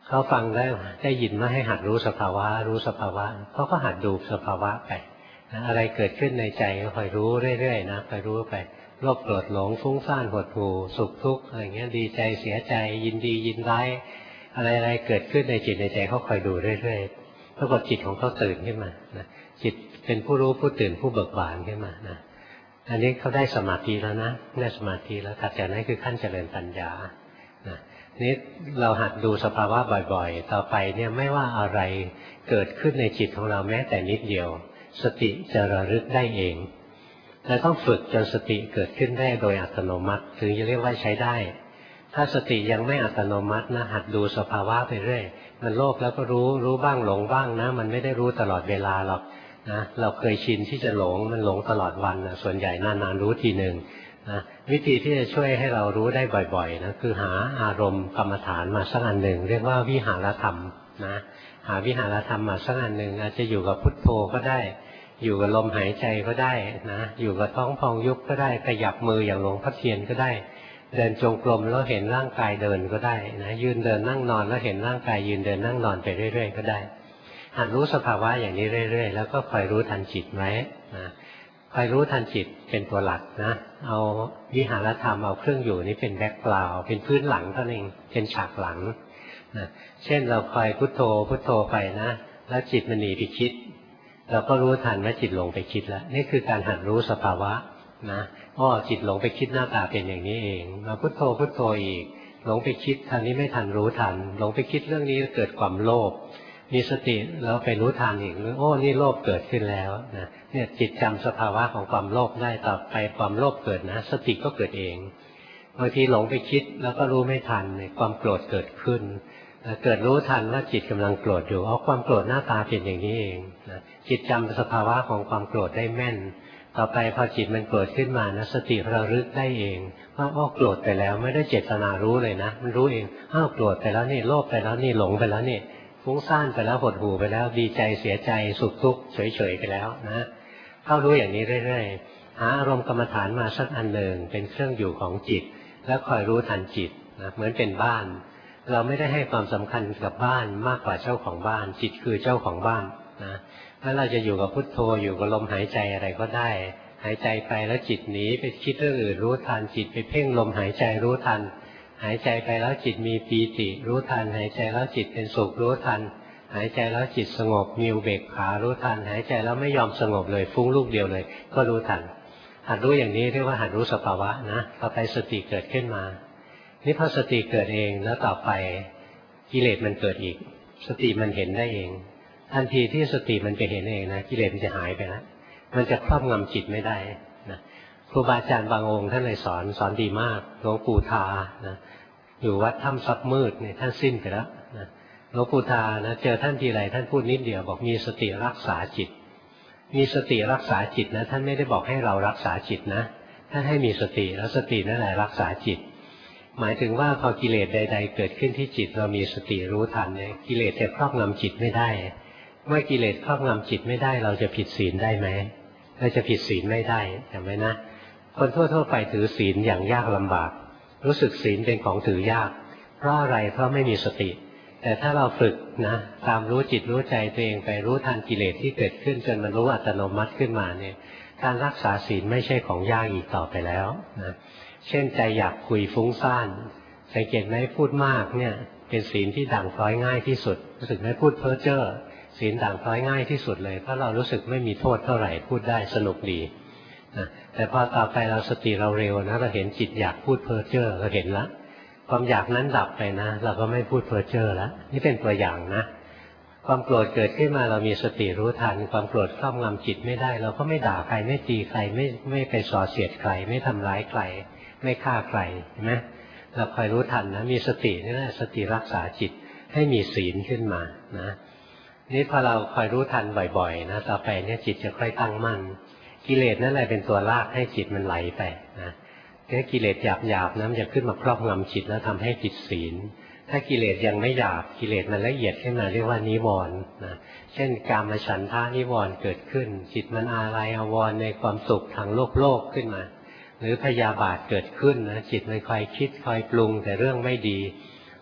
เขาฟังได้ยินว่าให้หัดรู้สภาวะรู้สภาวะเขาก็หัดดูสภาวะไปนะอะไรเกิดขึ้นในใจก็คอยรู้เรื่อยๆนะคอยรู้ไปโลภโกรธหลงฟุ้งซ่านหดหู่สุขทุกข์อะไรเงี้ยดีใจเสียใจยินดียินร้ายอะไรเกิดขึ้นในจิตในใจเขาคอยดูเรื่อยๆปรากฏจิตของเขาตื่นขึ้นมานะจิตเป็นผู้รู้ผู้ตื่นผู้เบิกบานขึ้นมานะอันนี้เขาได้สมาธิแล้วนะได้สมาธิแล้วถัดจากนั้นคือขั้นเจริญปัญญานะนี่เราหัดดูสภาวะบ่อยๆต่อไปเนี่ยไม่ว่าอะไรเกิดขึ้นในจิตของเราแม้แต่นิดเดียวสติจะระลึกได้เองเราต้องฝึกจนสติเกิดขึ้นได้โดยอัตโนมัติถึงจะเรียกว่าใช้ได้ถ้าสติยังไม่อัตโนมัตินะหัดดูสภาวะไปเรื่อยมันโลภแล้วก็รู้บ้างหลงบ้างนะมันไม่ได้รู้ตลอดเวลาหรอกนะเราเคยชินที่จะหลงมันหลงตลอดวันนะส่วนใหญ่นานๆรู้ทีหนึ่งนะวิธีที่จะช่วยให้เรารู้ได้บ่อยๆนะคือหาอารมณ์กรรมฐานมาสักอันหนึ่งเรียกว่าวิหารธรรมนะหาวิหารธรรมมาสักอันหนึ่งอาจจะอยู่กับพุทโธก็ได้อยู่กับลมหายใจก็ได้นะอยู่กับท้องพองยุบก็ได้ขยับมืออย่างหลวงพ่อเทียนก็ได้เดินจงกรมแล้วเห็นร่างกายเดินก็ได้นะยืนเดินนั่งนอนแล้วเห็นร่างกายยืนเดินนั่งนอนไปเรื่อยๆก็ได้หัดรู้สภาวะอย่างนี้เรื่อยๆแล้วก็คอยรู้ทันจิตไว้นะคอยรู้ทันจิตเป็นตัวหลักนะเอาวิหารธรรมเอาเครื่องอยู่นี้เป็นแบ็คกราวด์เป็นพื้นหลังเท่านั้นเองเป็นฉากหลังนะเช่นเราคอยพุทโธพุทโธไปนะแล้วจิตมันหนีไปคิดเราก็รู้ทันว่าจิตหลงไปคิดแล้วนี่คือการหัดรู้สภาวะนะจิตหลงไปคิดหน้าตาเป็นอย่างนี้เองมาพุทโธพุทโธอีกหลงไปคิดทันนี้ไม่ทันรู้ทันหลงไปคิดเรื่องนี้เกิดความโลภมีสติแล้วไปรู้ทันอีกนี่โลภเกิดขึ้นแล้วนะเนี่ยจิตจำสภาวะของความโลภได้ต่อไปความโลภเกิดนะสติก็เกิดเองบางทีหลงไปคิดแล้วก็รู้ไม่ทันความโกรธเกิดขึ้นเกิดรู้ทันว่าจิตกำลังโกรธอยู่ความโกรธหน้าตาเป็นอย่างนี้เองนะจิตจำสภาวะของความโกรธได้แม่นต่อไปพอจิตมันโกรธขึ้นมานะสติระลึกได้เองว่าโกรธไปแล้วไม่ได้เจตนารู้เลยนะมันรู้เองโกรธไปแล้วนี่โลภไปแล้วนี่หลงไปแล้วนี่ฟุ้งซ่านไปแล้วหดหู่ไปแล้วดีใจเสียใจสุขทุกข์เฉยๆไปแล้วนะเข้ารู้อย่างนี้เรื่อยๆหาอารมณ์กรรมฐานมาสักอันหนึ่งเป็นเครื่องอยู่ของจิตแล้วคอยรู้ทันจิตนะเหมือนเป็นบ้านเราไม่ได้ให้ความสำคัญกับบ้านมากกว่าเจ้าของบ้านจิตคือเจ้าของบ้านนะแล้วเราจะอยู่กับพุทโธอยู่กับลมหายใจอะไรก็ได้หายใจไปแล้วจิตหนีไปคิดเรื่องอื่นรู้ทันจิตไปเพ่งลมหายใจรู้ทันหายใจไปแล้วจิตมีปีติรู้ทันหายใจแล้วจิตเป็นสุขรู้ทันหายใจแล้วจิตสงบมีอุเบกขารู้ทันหายใจแล้วไม่ยอมสงบเลยฟุ้งลูกเดียวเลยก็รู้ทันหัดรู้อย่างนี้เรียกว่าหัดรู้สภาวะนะต่อไปสติเกิดขึ้นมานี่พอสติเกิดเองแล้วต่อไปกิเลสมันเกิดอีกสติมันเห็นได้เองทันทีที่สติมันไปเห็นเองนะกิเลสมันจะหายไปแล้วมันจะครอบงำจิตไม่ได้นะครูบาอาจารย์บางองค์ท่านเลยสอนดีมากหลวงปู่ทานะอยู่วัดถ้ำซับมืดเนี่ยท่านสิ้นไปแล้วนะหลวงปู่ทานะเจอท่านทีไรท่านพูดนิดเดียวบอกมีสติรักษาจิตมีสติรักษาจิตนะท่านไม่ได้บอกให้เรารักษาจิตนะท่านให้มีสติแล้วสตินั่นแหละรักษาจิตหมายถึงว่าพอกิเลสใดๆเกิดขึ้นที่จิตเรามีสติรู้ทันเนี่ยกิเลสจะครอบงำจิตไม่ได้เมื่อกิเลสครอบงำจิตไม่ได้เราจะผิดศีลได้ไหมเราจะผิดศีลไม่ได้จำไว้นะคนทั่วๆไปถือศีลอย่างยากลำบากรู้สึกศีลเป็นของถือยากเพราะอะไรเพราะไม่มีสติแต่ถ้าเราฝึกนะตามรู้จิตรู้ใจตัวเองไปรู้ทันกิเลสที่เกิดขึ้นจนมันรู้อัตโนมัติขึ้นมาเนี่ยการรักษาศีลไม่ใช่ของยากอีกต่อไปแล้วนะเช่นใจอยากคุยฟุ้งซ่านสังเกตไหมพูดมากเนี่ยเป็นศีลที่ด่างพร้อยง่ายที่สุดรู้สึกไหมพูดเพ้อเจ้อศีลด่างพร้อยง่ายที่สุดเลยเพราะเรารู้สึกไม่มีโทษเท่าไหร่พูดได้สนุกดีนะแต่พอต่อไปเราสติเราเร็วนะเราเห็นจิตอยากพูดเพ้อเจ้อเราเห็นละความอยากนั้นดับไปนะเราก็ไม่พูดเพ้อเจ้อแล้วนี่เป็นตัวอย่างนะความโกรธเกิดขึ้นมาเรามีสติรู้ทันความโกรธครอบงำจิตไม่ได้เราก็ไม่ด่าใครไม่ตีใครไม่ไปส่อเสียดใครไม่ทำร้ายใครไม่ฆ่าใครเห็นไหมเราคอยรู้ทันนะมีสตินี่แหละสติรักษาจิตให้มีศีลขึ้นมานะนี่พอเราคอยรู้ทันบ่อยๆนะต่อไปเนี่ยจิตจะค่อยตั้งมั่นกิเลสนั่นแหละเป็นตัวลากให้จิตมันไหลไปนะแค่กิเลสหยาบๆนะมันจะขึ้นมาครอบงำจิตแล้วทำให้ผิดศีลถ้ากิเลสยังไม่หยาบกิเลสมันละเอียดขึ้นมาเรียกว่านิวรณ์นะเช่นกามฉันทะนิวรณ์เกิดขึ้นจิตมันอาลัยอาวรณ์ในความสุขทางโลกขึ้นมาหรือพยาบาทเกิดขึ้นนะจิตมันคอยคิดคอยปรุงแต่เรื่องไม่ดี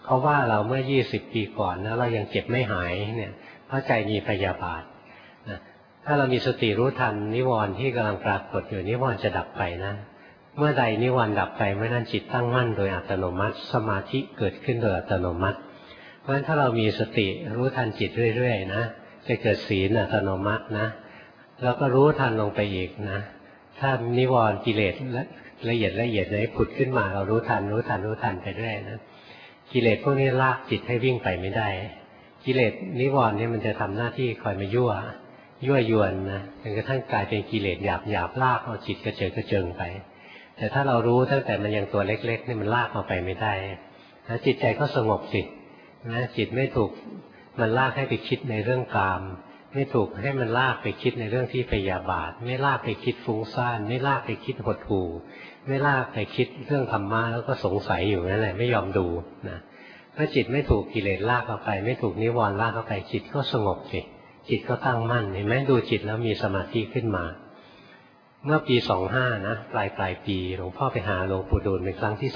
เขาว่าเราเมื่อ20 ปีก่อนนะเรายังเจ็บไม่หายเนี่ยเพราะใจมีพยาบาทนะถ้าเรามีสติรู้ทันนิวรณ์ที่กำลังปรากฏอยู่นิวรณ์จะดับไปนะเมื่อใดนิวรณ์ดับไปเมื่อนั้นจิตตั้งมั่นโดยอัตโนมัติสมาธิเกิดขึ้นโดยอัตโนมัติเพราะฉะนั้นถ้าเรามีสติรู้ทันจิตเรื่อยๆนะจะเกิดศีลอัตโนมัตินะแล้วก็รู้ทันลงไปอีกนะถ้านิวรณ์กิเลสละเอียดไหนผุดขึ้นมาเรารู้ทันไปเรื่อยนะกิเลสพวกนี้ลากจิตให้วิ่งไปไม่ได้กิเลสนิวรณ์เนี่ยมันจะทำหน้าที่คอยมายั่วยวนนะจนกระทั่งกลายเป็นกิเลสหยาบลากเอาจิตกระเจิงไปแต่ถ้าเรารู้ตั้งแต่มันยังตัวเล็กๆนี่มันลากมาไปไม่ได้นะจิตใจก็สงบสินะจิตไม่ถูกมันลากให้ไปคิดในเรื่องกามไม่ถูกให้มันลากไปคิดในเรื่องที่พยาบาทไม่ลากไปคิดฟุ้งซ่านไม่ลากไปคิดหดหู่ไม่ลากไปคิดเรื่องธรรมะแล้วก็สงสัยอยู่นั่นแหละไม่ยอมดูนะถ้าจิตไม่ถูกกิเลสลากเข้าไปไม่ถูกนิวรณ์ลากเข้าไปจิตก็สงบสิจิตก็ตั้งมั่นเห็นไหมดูจิตแล้วมีสมาธิขึ้นมาเมื่อปี25นะปลายปีหลวงพ่อไปหาหลวงปู่ดูลเป็นครั้งที่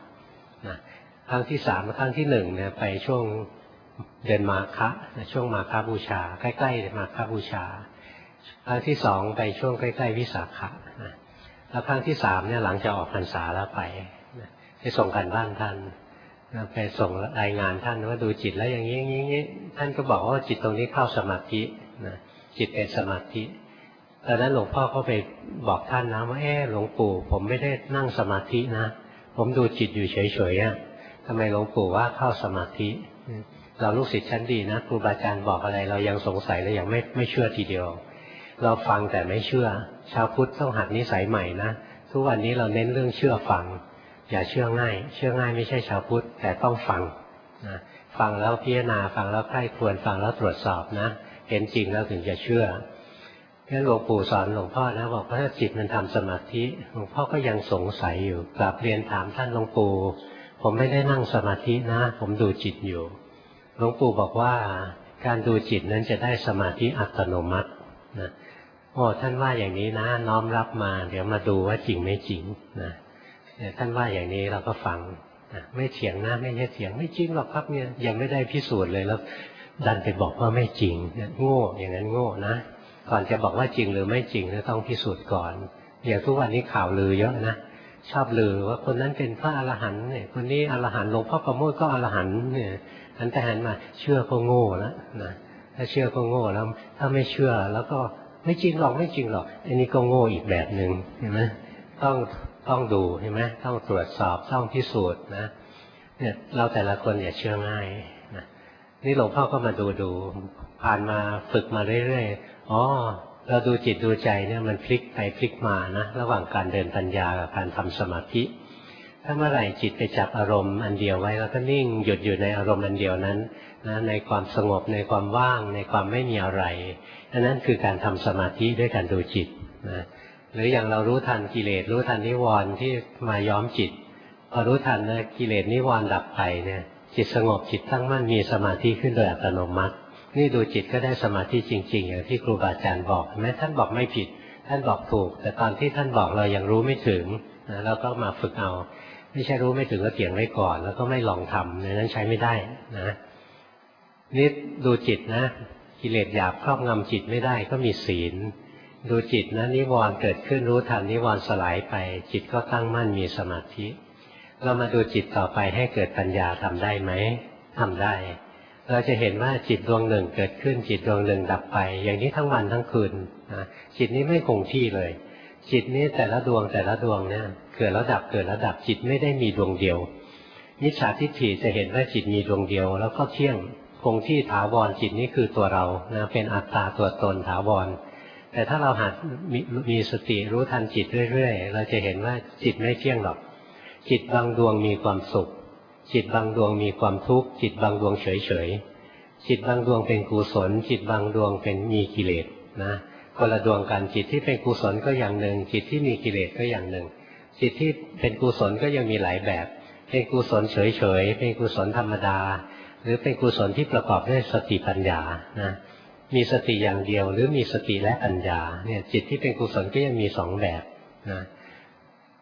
3นะครั้งที่3ครั้งที่1เนี่ยไปช่วงเดือนมาฆะช่วงมาฆบูชาใกล้ๆมาฆบูชาครั้งที่2ไปช่วงใกล้ๆวิสาขะนะแล้วครั้งที่3เนี่ยหลังจากออกพรรษาแล้วไปส่งกันบ้านท่านไปส่งรายงานท่านว่าดูจิตแล้วอย่างนี้ท่านก็บอกว่าจิตตรงนี้เข้าสมาธินะจิตเป็นสมาธิตอนนั้นหลวงพ่อก็ไปบอกท่านนะว่าหลวงปู่ผมไม่ได้นั่งสมาธินะผมดูจิตอยู่เฉยๆทำไมหลวงปู่ว่าเข้าสมาธิเราลูกศิษย์ชั้นดีนะครูบาอาจารย์บอกอะไรเรายังสงสัยและยังไม่เชื่อทีเดียวเราฟังแต่ไม่เชื่อชาวพุทธต้องหัดนิสัยใหม่นะทุกวันนี้เราเน้นเรื่องเชื่อฟังอย่าเชื่อง่ายไม่ใช่ชาวพุทธแต่ต้องฟังนะฟังแล้วพิจารณาฟังแล้วใคร่ครวญฟังแล้วตรวจสอบนะเห็นจริงแล้วถึงจะเชื่องั้นหลวงปู่สอนหลวงพ่อนะบอกว่าถ้าจิตมันทำสมาธิหลวงพ่อก็ยังสงสัยอยู่กลับเรียนถามท่านหลวงปู่ผมไม่ได้นั่งสมาธินะผมดูจิตอยู่หลวงปู่บอกว่าการดูจิตนั้นจะได้สมาธิอัตโนมัตินะโอ้ท่านว่าอย่างนี้นะน้อมรับมาเดี๋ยวมาดูว่าจริงไม่จริงนะท่านว่าอย่างนี้เราก็ฟังนะไม่เถียงนะไม่ใช่เถียงไม่จริงหรอกครับเนี่ยยังไม่ได้พิสูจน์เลยแล้วดันไปบอกว่าไม่จริงโง่อย่างนั้นโง่นะก่อนจะบอกว่าจริงหรือไม่จริงต้องพิสูจน์ก่อนอย่างทุกวันนี้ข่าวลือเยอะนะชอบลือว่าคนนั้นเป็นพระอรหันต์เนี่ยคนนี้อรหันต์หลวงพ่อประโมทก็อรหันต์เนี่ยหันแต่หันมาเชื่อก็โง่แล้วนะถ้าเชื่อก็โง่แล้วถ้าไม่เชื่อแล้วก็ไม่จริงหรอกอันนี้ก็โง่อีกแบบหนึ่งเห็นไหมต้องดูเห็นไหมต้องตรวจสอบต้องพิสูจน์นะเนี่ยเราแต่ละคนอย่าเชื่อง่ายนะนี่หลวงพ่อก็มาดูผ่านมาฝึกมาเรื่อยๆอ๋อเราดูจิตดูใจเนี่ยมันพลิกไปพลิกมานะระหว่างการเดินปัญญากับการทำสมาธิถ้าเมื่อไหร่จิตไปจับอารมณ์อันเดียวไว้แล้วก็นิ่งหยุดอยู่ในอารมณ์อันเดียวนั้นนะในความสงบในความว่างในความไม่มีอะไรอันนั้นคือการทำสมาธิด้วยการดูจิตนะหรืออย่างเรารู้ทันกิเลสรู้ทันนิวรณ์ที่มาย้อมจิตพอรู้ทันนะกิเลสนิวรณ์ดับไปเนี่ยจิตสงบจิตตั้งมั่นมีสมาธิขึ้นโดยอัตโนมัตินี่ดูจิตก็ได้สมาธิจริงๆอย่างที่ครูบาอาจารย์บอกแม้ท่านบอกไม่ผิดท่านบอกถูกแต่ตอนที่ท่านบอกเรายังรู้ไม่ถึงนะเราก็มาฝึกเอาไม่ใช่รู้ไม่ถึงก็เถียงไว้ก่อนแล้วก็ไม่ลองทำในนั้นใช้ไม่ได้นะนี่ดูจิตนะกิเลสหยาบครอบงำจิตไม่ได้ก็มีศีลดูจิตนะนิวรณ์เกิดขึ้นรู้ทันนิวรณ์สลายไปจิตก็ตั้งมั่นมีสมาธิเรามาดูจิตต่อไปให้เกิดปัญญาทำได้ไหมทำได้เราจะเห็นว่าจิตดวงหนึ่งเกิดขึ้นจิตดวงหนึ่งดับไปอย่างนี้ทั้งวันทั้งคืนนะจิตนี้ไม่คงที่เลยจิตนี้แต่ละดวงเนี่ยเกิดแล้วดับจิตไม่ได้มีดวงเดียวมิจฉาทิฏฐิจะเห็นว่าจิตมีดวงเดียวแล้วก็เที่ยงคงที่ถาวรจิตนี้คือตัวเรานะเป็นอัตตาตัวตนถาวรแต่ถ้าเราหัดมีสติรู้ทันจิตเรื่อยๆเราจะเห็นว่าจิตไม่เที่ยงหรอกจิตบางดวงมีความสุขจิตบางดวงมีความทุกข์จิตบางดวงเฉยๆจิตบางดวงเป็นกุศลจิตบางดวงเป็นมีกิเลสนะคนละดวงกันจิตที่เป็นกุศลก็อย่างหนึ่งจิตที่มีกิเลสก็อย่างหนึ่งจิตที่เป็นกุศลก็ยังมีหลายแบบเป็นกุศลเฉยๆเป็นกุศลธรรมดาหรือเป็นกุศลที่ประกอบด้วยสติปัญญานะมีสติอย่างเดียวหรือมีสติและปัญญาเนี่ยจิตที่เป็นกุศลก็ยังมีสองแบบนะ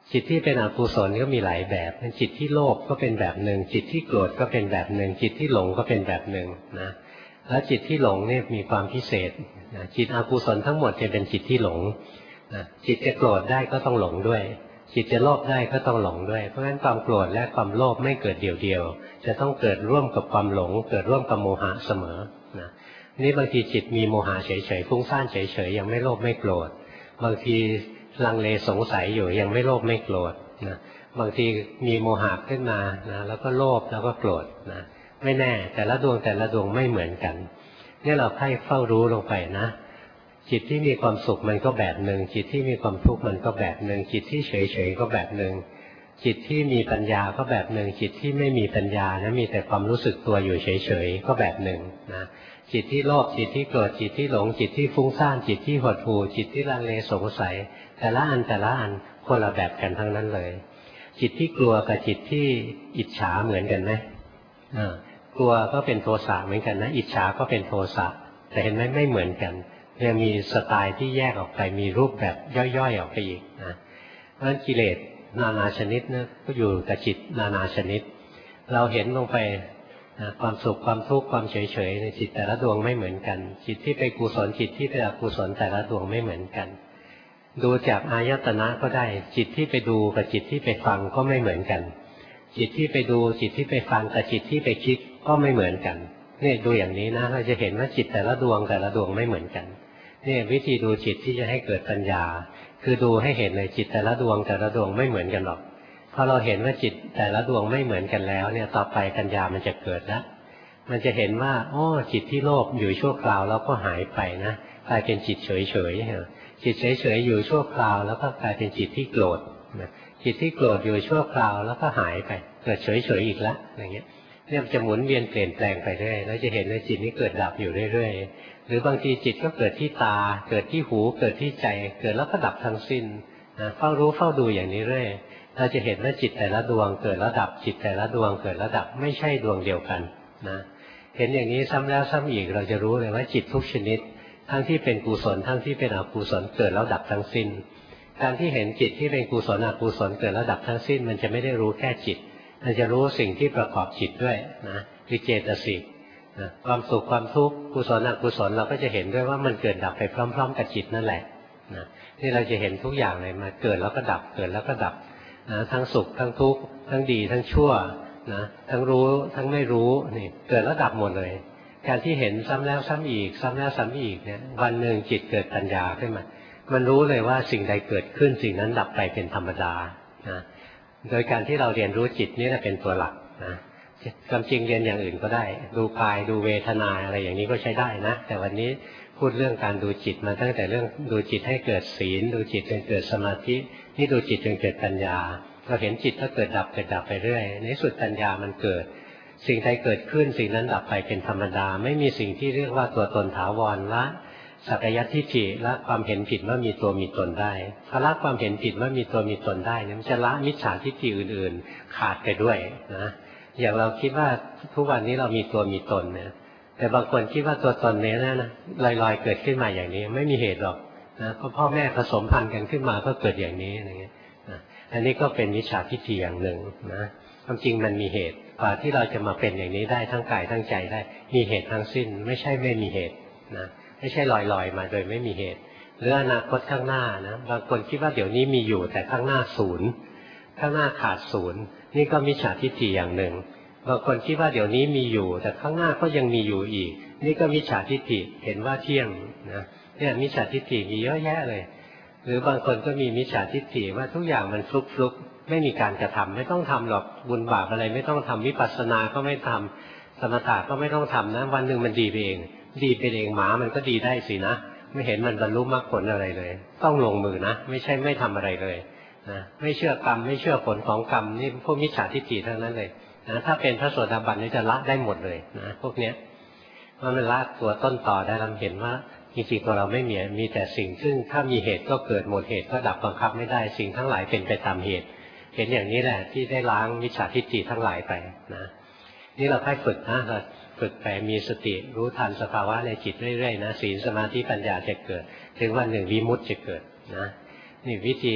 จิตที่เป็นอกุศลก็มีหลายแบบจิตที่โลภก็เป็นแบบหนึ่งจิตที่โกรธก็เป็นแบบหนึ่งจิตที่หลงก็เป็นแบบหนึ่งนะแล้วจิตที่หลงเนี่ยมีความพิเศษนะจิตอกุศลทั้งหมดจะเป็นจิตที่หลงนะจิตจะโกรธได้ก็ต้องหลงด้วยจิตจะโลภได้ก็ต้องหลงด้วยเพราะฉะนั้นความโกรธและความโลภไม่เกิดเดี่ยวๆจะต้องเกิดร่วมกับความหลงเกิดร่วมกับโมหะเสมอนะนี่บางทีจิตมีโมหะเฉยๆฟุ้งซ่านเฉยๆยังไม่โลภไม่โกรธบางทีลังเลสงสัยอยู่ยังไม่โลภไม่โกรธนะบางทีมีโมหะขึ้นมานะแล้วก็โลภแล้วก็โกรธนะไม่แน่แต่ละดวงไม่เหมือนกันนี่เราให้เฝ้ารู้ลงไปนะจิตที่มีความสุขมันก็แบบหนึ่งจิตที่มีความทุกข์มันก็แบบหนึ่งจิตที่เฉยๆก็แบบหนึ่งจิตที่มีปัญญาก็แบบหนึ่งจิตที่ไม่มีปัญญานะมีแต่ความรู้สึกตัวอยู่เฉยๆก็แบบหนึ่งนะจิตที่โลภจิตที่โกรธจิตที่หลงจิตที่ฟุ้งซ่านจิตที่หดหู่จิตที่ลังเลสงสัยแต่ละอันคนละแบบกันทั้งนั้นเลยจิตที่กลัวกับจิตที่อิจฉาเหมือนกันไหมกลัวก็เป็นโทสะเหมือนกันนะอิจฉาก็เป็นโทสะแต่เห็นไหมไม่เหมือนกันยังมีสไตล์ที่แยกออกไปมีรูปแบบย่อยๆออกไปอีกนะเพราะฉะนั้นกิเลสนานาชนิดนะก็อยู่กับจิตนานาชนิดเราเห็นลงไปนะความสุขความทุกข์ความเฉยๆในจิตแต่ละดวงไม่เหมือนกันจิตที่เป็นกุศลจิตที่เป็นอกุศลแต่ละดวงไม่เหมือนกันดูจากอายตนะก็ได้จิตที่ไปดูกับจิตที่ไปฟังก็ไม่เหมือนกันจิตที่ไปดูจิตที่ไปฟังกับจิตที่ไปคิดก็ไม่เหมือนกันนี่ดูอย่างนี้นะเราจะเห็นว่าจิตแต่ละดวงไม่เหมือนกันนี่วิธีดูจิตที่จะให้เกิดปัญญาคือดูให้เห็นเลยจิตแต่ละดวงไม่เหมือนกันหรอกพอเราเห็นว่าจิตแต่ละดวงไม่เหมือนกันแล้วเนี่ยต่อไปปัญญามันจะเกิดแล้วมันจะเห็นว่าอ๋อจิตที่โลภอยู่ชั่วคราวแล้วก็หายไปนะกลายเป็นจิตเฉยๆจิตเฉยๆอยู่ชั่วคราวแล้วก็กลายเป็นจิตที่โกรธจิตที่โกรธอยู่ชั่วคราวแล้วก็หายไปเกิดเฉยๆอีกแล้วอย่างเงี้ยเนี่ยจะหมุนเวียนเปลี่ยนแปลงไปเรื่อยแล้วจะเห็นว่าจิตนี้เกิดดับอยู่เรื่อยๆหรือบางทีจิตก็เกิดที่ตาเกิดที่หูเกิดที่ใจเกิดแล้วก็ดับทั้งสิ้นเฝ้ารู้เฝ้าดูอย่างนี้เรื่อยเราจะเห็นว่าจิตแต่ละดวงเกิดแล้วดับจิตแต่ละดวงเกิดแล้วดับไม่ใช่ดวงเดียวกันนะเห็นอย่างนี้ซ้ำแล้วซ้ำอีกเราจะรู้เลยว่าจิตทุกชนิดทั้งที่เป็นกุศลทั้งที่เป็นอกุศลเกิดแล้วดับทั้งสิ้นการที่เห็นจิตที่เป็นกุศลอกุศลเกิดแล้วดับทั้งสิ้นมันจะไม่ได้รู้แค่จิตมันจะรู้สิ่งที่ประกอบจิตด้วยนะคือเจตสิกนะความสุขความทุกข์กุศลอกุศลเราก็จะเห็นด้วยว่ามันเกิดดับไปพร้อมๆกับจิตนั่นแหละนะนี่เราจะเห็นทุกอย่างเลยมาเกิดแล้วก็ดับเกิดแล้วก็ดับนะทั้งสุขทั้งทุกข์ทั้งดีทั้งชั่วนะทั้งรู้ทั้งไม่รู้นี่เกิดแล้วดับหมดเลยการที่เห็นซ้ำแล้วซ้ำอีกซ้ำแล้วซ้ำอีกเนี่ยวันหนึ่งจิตเกิดปัญญาขึ้นมามันรู้เลยว่าสิ่งใดเกิดขึ้นสิ่งนั้นดับไปเป็นธรรมดานะโดยการที่เราเรียนรู้จิตนี่แหละเป็นตัวหลักนะความจริงเรียนอย่างอื่นก็ได้ดูกายดูเวทนาอะไรอย่างนี้ก็ใช้ได้นะแต่วันนี้พูดเรื่องการดูจิตมาตั้งแต่เรื่องดูจิตให้เกิดศีลดูจิตจนเกิดสมาธินี่ดูจิตจนเกิดปัญญาเราเห็นจิตก็เกิดดับไปเรื่อยในสุดปัญญามันเกิดสิ่งใดเกิดขึ้นสิ่งนั้นดับไปเป็นธรรมดาไม่มีสิ่งที่เรียกว่าตัวตนถาวรละสักยทิฏฐิละความเห็นผิดว่ามีตัวมีตนได้พอละความเห็นผิดว่ามีตัวมีตนได้เนี่ยมันจะละมิจฉาทิฏฐิอื่นๆขาดไปด้วยนะอย่างเราคิดว่าทุกวันนี้เรามีตัวมีตนเนี่ยแต่บางคนคิดว่าตัวตนนี้นะลอยๆเกิดขึ้นมาอย่างนี้ไม่มีเหตุหรอกนะเพราะพ่อแม่ผสมพันธุ์กันขึ้นมาก็เกิดอย่างนี้อย่างเงี้ยอันนี้ก็เป็นมิจฉาทิฏฐิอย่างหนึ่งนะความจริงมันมีเหตุกว่าที่เราจะมาเป็นอย่างนี้ได้ทั้งกายทั้งใจได้มีเหตุทั้งสิ้นไม่ใช่ไม่มีเหตุนะไม่ใช่ลอยๆมาโดยไม่มีเหตุหรืออนาคตข้างหน้านะบางคนคิดว่าเดี๋ยวนี้มีอยู่แต่ข้างหน้าศูนย์ข้างหน้าขาดศูนย์นี่ก็มิจฉาทิฏฐิอย่างหนึ่งบางคนคิดว่าเดี๋ยวนี้มีอยู่แต่ข้างหน้าก็ยังมีอยู่อีกนี่ก็มิจฉาทิฏฐิเห็นว่าเที่ยงนะเนี่ยมิจฉาทิฏฐิมีเยอะแยะเลยหรือบางคนก็มีมิจฉาทิฏฐิว่าทุกอย่างมันฟลุกไม่มีการกระทำไม่ต้องทำหรอกบุญบาปอะไรไม่ต้องทำวิปัสสนาก็ไม่ทำสมถะก็ไม่ต้องทำนะวันหนึ่งมันดีไปเองดีไปเองหมามันก็ดีได้สินะไม่เห็นมันบรรลุมรรคผลอะไรเลยต้องลงมือนะไม่ใช่ไม่ทำอะไรเลยนะไม่เชื่อกรรมไม่เชื่อผลของกรรมนี่พวกมิจฉาทิฏฐิทั้งนั้นเลยนะถ้าเป็นพระโสดาบันนี่จะละได้หมดเลยนะพวกเนี้ยมันละตัวต้นต่อได้เราเห็นว่าจริงๆตัวเราไม่มีแต่สิ่งซึ่งถ้ามีเหตุก็เกิดหมดเหตุก็ดับบังคับไม่ได้สิ่งทั้งหลายเป็นไปตามเหตุเห็นอย่างนี้แหละที่ได้ล้างมิจฉาทิฏฐิทั้งหลายไปนะนี่เราค่อยฝึกนะเราฝึกไปมีสติรู้ทันสภาวะในจิตเรื่อยๆนะศีลสมาธิปัญญาจะเกิดถึงวันหนึ่งวิมุตติจะเกิดนะนี่วิธี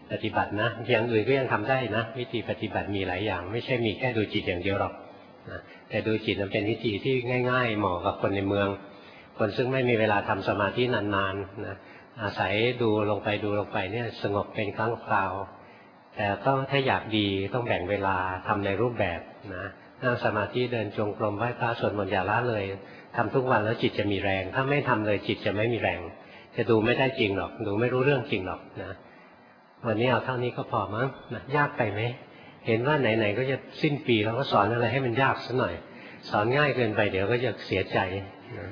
ปฏิบัตินะอย่างอื่นก็ยังทำได้นะวิธีปฏิบัติมีหลายอย่างไม่ใช่มีแค่ดูจิตอย่างเดียวหรอกนะแต่ดูจิตมันเป็นวิธีที่ง่ายๆเหมาะกับคนในเมืองคนซึ่งไม่มีเวลาทำสมาธินานๆนะอาศัยดูลงไปเนี่ยสงบเป็นครั้งคราวแต่ก็ถ้าอยากดีต้องแบ่งเวลาทำในรูปแบบนะนั่งสมาธิเดินจงกรมไหว้พระสวดมนต์อย่าละเลยทำทุกวันแล้วจิตจะมีแรงถ้าไม่ทำเลยจิตจะไม่มีแรงจะดูไม่ได้จริงหรอกดูไม่รู้เรื่องจริงหรอกนะวันนี้เอาเท่านี้ก็พอมั้งนะยากไปไหมเห็นว่าไหนๆก็จะสิ้นปีเราก็สอนอะไรให้มันยากสักหน่อยสอนง่ายเกินไปเดี๋ยวก็จะเสียใจนะ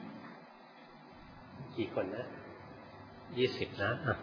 กี่คนนะ20นะครับ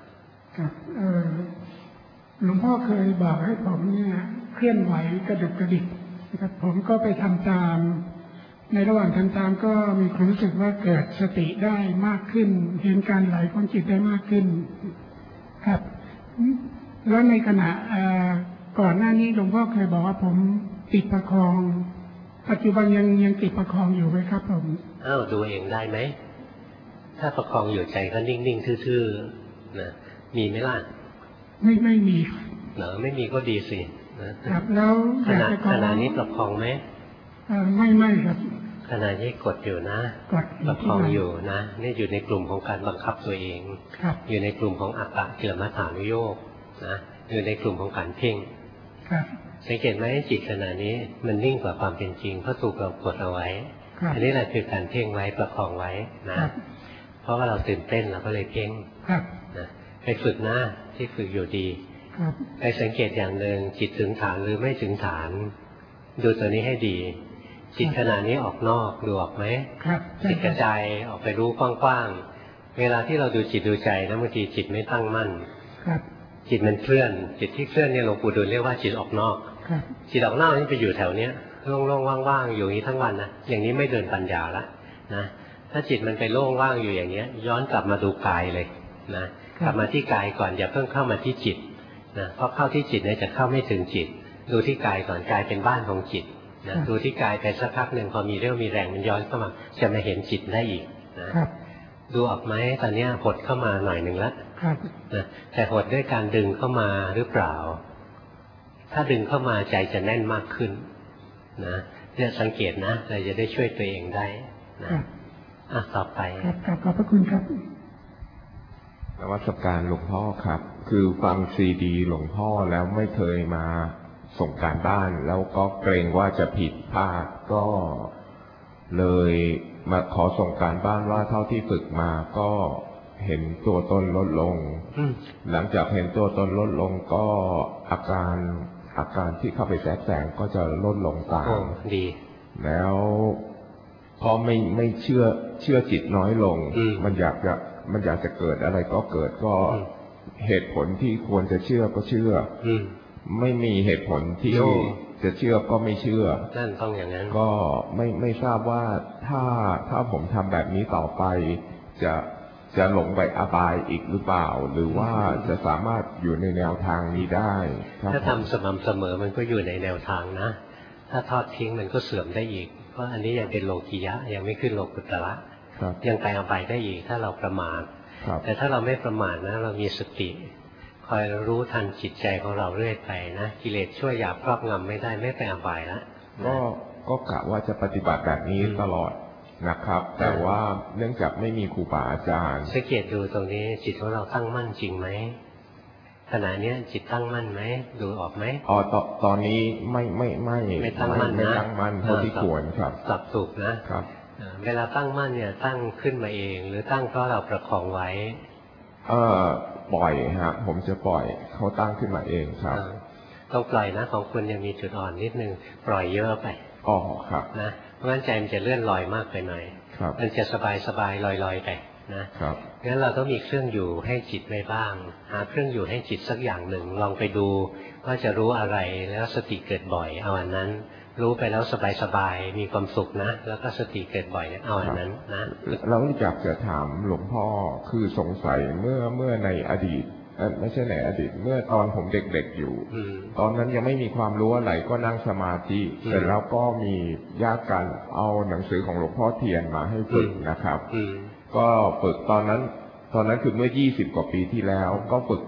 หลวงพ่อเคยบอกให้ผมเนี่ยเคลื่อนไหวกระดุกกระดิกนะครับผมก็ไปทำตามในระหว่างทำตามก็มีความรู้สึกว่าเกิดสติได้มากขึ้นเห็นการไหลของจิตได้มากขึ้นครับแล้วในขณะก่อนหน้านี้หลวงพ่อเคยบอกว่าผมติดประคองปัจจุบันยังติดประคองอยู่ไหมครับผมดูเองได้ไหมถ้าประคองอยู่ใจก็นิ่งๆทื่อๆนะมีไหมล่ะไม่มีเหรอไม่มีก็ดีสินะครับแล้วขณะนี้ประคองไหมไม่ครับขณะนี้กดอยู่นะประคองอยู่นะนี่อยู่ในกลุ่มของการบังคับตัวเองอยู่ในกลุ่มของอัตตะกิลมัฏฐานุโยคนะอยู่ในกลุ่มของการเพ่งสังเกตไหมจิตขณะนี้มันนิ่งกว่าความเป็นจริงเพราะถูกเรากดเอาไว้อันนี้แหละคือการเพ่งไว้ประคองไว้นะเพราะว่าเราตื่นเต้นเราก็เลยเพ่งนะไปฝึกนะที่ฝึกอยู่ดีไปสังเกตอย่างหนึ่งจิตถึงฐานหรือไม่ถึงฐานดูตัวนี้ให้ดีจิตขณะนี้ออกนอกดูออกไหมจิตกระจายออกไปรู้กว้างๆเวลาที่เราดูจิตดูใจนะบางทีจิตไม่ตั้งมั่นจิตมันเคลื่อนจิตที่เคลื่อนเนี่ยหลวงปู่ดูลเรียกว่าจิตออกนอกจิตออกนอกนี่ไปอยู่แถวเนี้ยโล่งๆว่างๆอยู่นี้ทั้งวันนะอย่างนี้ไม่เดินปัญญาละนะถ้าจิตมันไปโล่งว่างอยู่อย่างเนี้ยย้อนกลับมาดูกายเลยนะกลับมาที่กายก่อนอย่าเพิ่งเข้ามาที่จิตนะเพราะเข้าที่จิตเนี่ยจะเข้าไม่ถึงจิตดูที่กายก่อนกายเป็นบ้านของจิตนะดูที่กายไปสักพักหนึ่งพอมีเรี่ยวมีแรงมันย้อนเข้ามาจะมาเห็นจิตได้อีกนะดูออกไหมตอนนี้หดเข้ามาหน่อยหนึ่งแล้วนะแต่หดด้วยการดึงเข้ามาหรือเปล่าถ้าดึงเข้ามาใจจะแน่นมากขึ้นนะเนี่ยสังเกตนะเราจะได้ช่วยตัวเองได้นะต่อไปครับขอบพระคุณครับนมัสการหลวงพ่อครับคือฟังซีดีหลวงพ่อแล้วไม่เคยมาส่งการบ้านแล้วก็เกรงว่าจะผิดพลาดก็เลยมาขอส่งการบ้านว่าเท่าที่ฝึกมาก็เห็นตัวตนลดลงหลังจากเห็นตัวตนลดลงก็อาการที่เข้าไปแทรกแซงก็จะลดลงตามดีแล้วพอไม่เชื่อจิตน้อยลงมันอยากจะเกิดอะไรก็เกิดก็เหตุผลที่ควรจะเชื่อก็เชื่อไม่มีเหตุผลที่จะเชื่อก็ไม่เชื่อนั่นต้องอย่างนั้นก็ไม่ทราบว่าถ้าผมทำแบบนี้ต่อไปจะหลงไปอบายอีกหรือเปล่าหรือว่าจะสามารถอยู่ในแนวทางนี้ได้ถ้าทำสม่ำเสมอมันก็อยู่ในแนวทางนะถ้าทอดทิ้งมันก็เสื่อมได้อีกเพราะอันนี้ยังเป็นโลกิยะยังไม่ขึ้นโลกุตระยังไปอบายได้อีกถ้าเราประมาทแต่ถ้าเราไม่ประมาทนะเรามีสติคอยรู้ทันจิตใจของเราเรื่อยไปนะกิเลสช่วยหยาบครอบงำไม่ได้ไม่ไปอบายแล้วก็กะว่าจะปฏิบัติแบบนี้ตลอดนะครับแต่ว่าเนื่องจากไม่มีครูบาอาจารย์สังเกตดูตรงนี้จิตของเราตั้งมั่นจริงไหมขณะนี้จิตตั้งมั่นไหมดูออกไหมตอนนี้ไม่ตั้งมั่นนะตั้งมั่นเท่าที่ควรครับสับถูกนะครับเวลาตั้งมั่นเนี่ยตั้งขึ้นมาเองหรือตั้งเพราะเราประคองไว้ปล่อยฮะผมจะปล่อยเขาตั้งขึ้นมาเองครับต้องปล่อยนะของคุณยังมีจุดอ่อนนิดนึงปล่อยเยอะไปครับนะเพราะงั้นใจมันจะเลื่อนลอยมากไปหน่อยมันจะสบายลอยไปนะครับงั้นเราต้องมีเครื่องอยู่ให้จิตไว้บ้างหาเครื่องอยู่ให้จิตสักอย่างหนึ่งลองไปดูว่าจะรู้อะไรแล้วสติเกิดบ่อยเอาอันนั้นรู้ไปแล้วสบายมีความสุขนะแล้วก็สติเกิดบ่อยเอาอันนั้นนะเราอยากจะถามหลวงพ่อคือสงสัยเมื่อในอดีตไม่ใช่ในอดีตเมื่อตอนผมเด็กๆอยู่ตอนนั้นยังไม่มีความรู้อะไรก็นั่งสมาธิเสร็จแล้วก็มีญาติกันเอาหนังสือของหลวงพ่อเทียนมาให้ฝึกนะครับก็ฝึกตอนนั้นคือเมื่อ20 กว่าปีที่แล้วก็ฝึกไป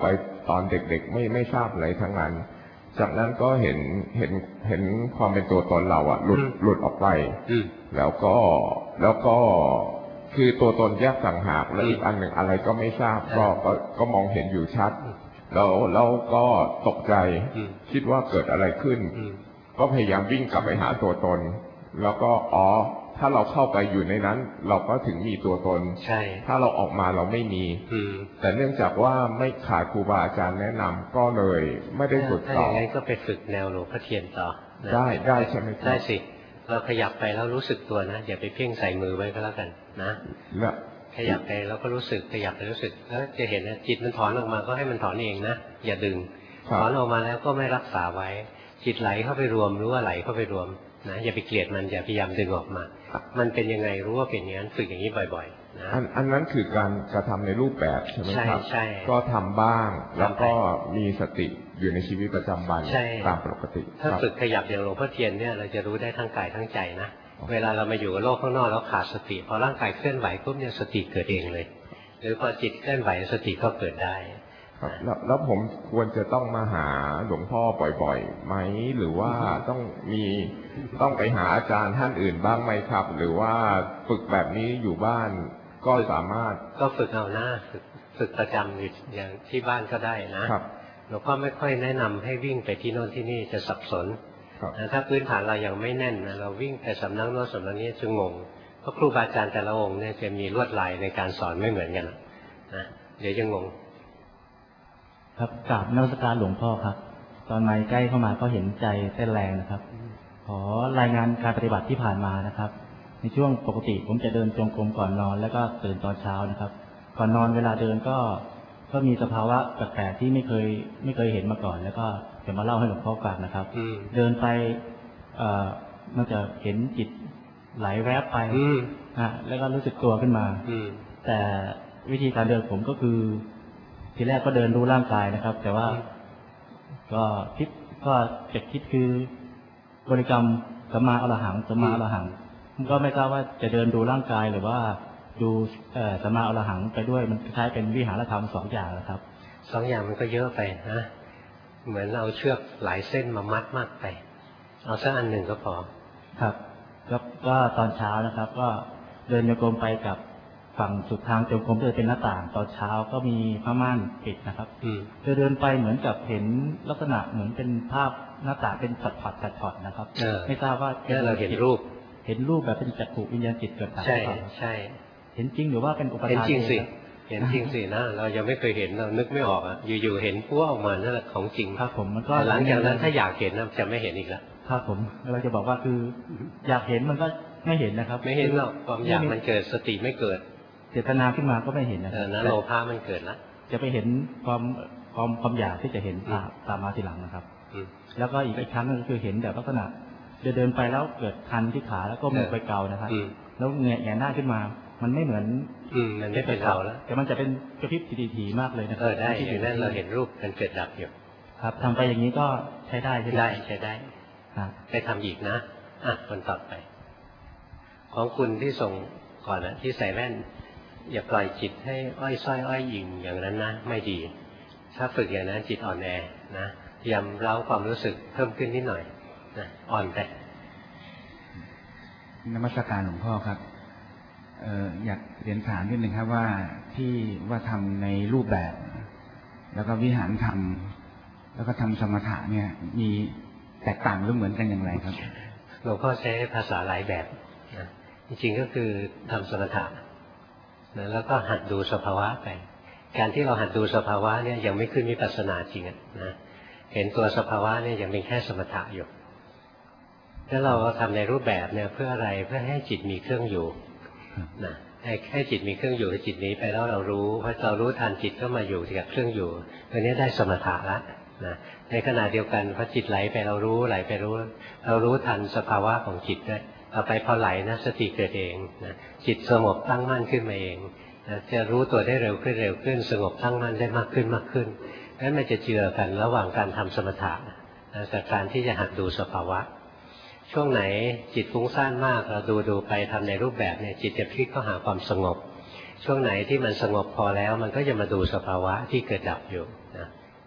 ตอนเด็กๆไม่ทราบอะไรทั้งนั้นจากนั้นก็เห็นความเป็นตัวตนเราอะหลุดออกไปแล้วก็คือตัวตนแยกต่างหากแล้วอีกอันหนึ่งอะไรก็ไม่ทราบก็มองเห็นอยู่ชัดแล้วก็ตกใจคิดว่าเกิดอะไรขึ้นก็พยายามวิ่งกลับไปหาตัวตนแล้วก็ถ้าเราเข้าไปอยู่ในนั้นเราก็ถึงมีตัวตนใช่ถ้าเราออกมาเราไม่มีแต่เนื่องจากว่าไม่ขาดครูบาอาจารย์แนะนำก็เลยไม่ได้ฝึกต่อถ้าอย่างนั้นก็ไปฝึกแนวหลวงพ่อเทียนต่อได้ใช่ไหมได้สิเราขยับไปแล้วรู้สึกตัวนะอย่าไปเพ่งใส่มือไว้ก็แล้วกันนะขยับไปแล้วก็รู้สึกขยับไปรู้สึกแล้วจะเห็นนะจิตมันถอนออกมาก็ให้มันถอนเองนะอย่าดึงถอนออกมาแล้วก็ไม่รักษาไว้จิตไหลเข้าไปรวมรู้ว่าไหลเข้าไปรวมนะอย่าไปเกลียดมันอย่าพยายามดึงออกมามันเป็นยังไงรู้ว่าเป็นอย่างนั้นฝึกอย่างนี้บ่อยๆนะอันนั้นคือการกระทำในรูปแบบใช่ไหมครับใช่ก็ทำบ้างแล้วก็มีสติอยู่ในชีวิตประจำวันตามปกติถ้าฝึกขยับอย่างหลวงพ่อเทียนเนี่ยเราจะรู้ได้ทั้งกายทั้งใจนะเวลาเรามาอยู่กับโลกข้างนอกแล้วขาดสติพอร่างกายเคลื่อนไหวปุ๊บเนี่ยสติเกิดเองเลยหรือพอจิตเคลื่อนไหวสติก็เกิดได้แล้วผมควรจะต้องมาหาหลวงพ่อบ่อยๆไหมหรือว่าต้องไปหาอาจารย์ท่านอื่นบ้างไหมครับหรือว่าฝึกแบบนี้อยู่บ้านก็สามารถก็ฝึกเอาหน้าฝึกประจำอยู่อย่างที่บ้านก็ได้นะหลวงพ่อไม่ค่อยแนะนำให้วิ่งไปที่โน่นที่นี่จะสับสนถ้าพื้นฐานเรายังไม่แน่นนะเราวิ่งไปสำนักโน้นสำนักนี้จะงงเพราะครูบาอาจารย์แต่ละองค์เนี่ยจะมีลวดลายในการสอนไม่เหมือนกันนะเดี๋ยวจะงงครับกราบนมัสการหลวงพ่อครับตอนมาใกล้เข้ามาก็เห็นใจเต้นแรงนะครับขอรายงานการปฏิบัติที่ผ่านมานะครับในช่วงปกติผมจะเดินจงกรมก่อนนอนแล้วก็ตื่นตอนเช้านะครับก่อนนอนเวลาเดินก็มีสภาวะแปลกๆที่ไม่เคยเห็นมาก่อนแล้วก็จะมาเล่าให้หลวงพ่อฟังนะครับเดินไปมันจะเห็นจิตไหลแวบไปแล้วก็รู้สึกตัวขึ้นมาแต่วิธีการเดินผมก็คือทีแรกก็เดินรู้ร่างกายนะครับแต่ว่าก็จะคิดคือบริกรรมสัมมาอรหังสัมมาอรหังก็ไม่ทราบว่าจะเดินดูร่างกายหรือว่าดูสัมมาอรหังไปด้วยมันคล้ายเป็นวิหารธรรมสองอย่างนะครับสองอย่างมันก็เยอะไปนะเหมือนเอาเชือกหลายเส้นมามัดมากไปเอาสักอันหนึ่งก็พอครับก็ตอนเช้านะครับก็เดินโยกมไปกับฝั่งสุดทางจงกรมจะเป็นหน้าต่างตอนเช้าก็มีผ้าม่านปิดนะครับเดินไปเหมือนกับเห็นลักษณะเหมือนเป็นภาพหน้าต่างเป็นช็อตนะครับไม่ทราบว่าเราเห็นรูปแบบเป็นจักขุวิญญาณจิตเกิดดับใช่เห็นจริงหรือว่าเป็นอุปทานเห็นจริงสินะเรายังไม่เคยเห็นเรานึกไม่ออกอยู่ๆเห็นพัวออกมานั่นแหละของจริงครับผมมันก็หลังจากนั้นถ้าอยากเห็นจะไม่เห็นอีกแล้วครับผมเราจะบอกว่าคืออยากเห็นมันก็ไม่เห็นนะครับไม่เห็นหรอกความอยากมันเกิดสติไม่เกิดเจตนาขึ้นมาก็ไม่เห็นนะโลภะมันเกิดแล้วจะไปเห็นความอยากที่จะเห็นตามมาทีหลังนะครับแล้วก็อีกครั้งนึงก็คือเห็นแบบลักษณะเดินไปแล้วเกิดคันที่ขาแล้วก็มือไปเกานะครับแล้วแงะหน้าขึ้นมามันไม่เหมือนมันไม่เป็นเราแล้วแต่มันจะเป็นกระพริบทีๆมากเลยนะได้อยู่นั่นเราเห็นรูปมันเกิดดับอยู่ครับทำไปอย่างนี้ก็ใช้ได้ใช่ไหมใช้ได้ไปทำอีกนะคนต่อไปของคุณที่ส่งก่อนที่ใส่แว่นอย่าปล่อยจิตให้อ้อยส้อยอ้อยยิงอย่างนั้นนะไม่ดีถ้าฝึกอย่างนั้นจิตอ่อนแอนะพยายามเล้าความรู้สึกเพิ่มขึ้นนิดหน่อยนะอ่อนไปนมัสการหลวงพ่อครับอยากเรียนถามนิดนึงครับว่าที่ว่าทำในรูปแบบแล้วก็วิหารธรรมแล้วก็ทำสมถะเนี่ยมีแตกต่างหรือเหมือนกันอย่างไรครับหลวงพ่อใช้ภาษาหลายแบบนะจริงๆก็คือทำสมถะนะแล้วก็หัดดูสภาวะไปการที่เราหัดดูสภาวะเนี่ยยังไม่ขึ้นวิปัสสนาจริงนะเห็นตัวสภาวะเนี่ยยังเป็นแค่สมถะอยู่ถ้าเราทำในรูปแบบเนี่ยเพื่ออะไรเพื่อให้จิตมีเครื่องอยู่นะให้จิตมีเครื่องอยู่จิตนี้ไปแล้วเรารู้พอเรารู้ทันจิตก็มาอยู่กับเครื่องอยู่ตัวนี้ได้สมถะละนะในขณะเดียวกันพอจิตไหลไปเรารู้ไหลไปเรารู้ทันสภาวะของจิตด้วยต่อไปพอไหลนะสติเกิดเองนะจิตสงบตั้งมั่นขึ้นมาเองนะจะรู้ตัวได้เร็วขึ้นสงบตั้งมั่นได้มากขึ้นนั้นมันจะเจือกันระหว่างการทำสมถะกับการที่จะหัดดูสภาวะช่วงไหนจิตฟุ้งซ่านมากเราดูไปทำในรูปแบบเนี่ยจิตจะพลิกเข้าหาความสงบช่วงไหนที่มันสงบพอแล้วมันก็จะมาดูสภาวะที่เกิดดับอยู่นะ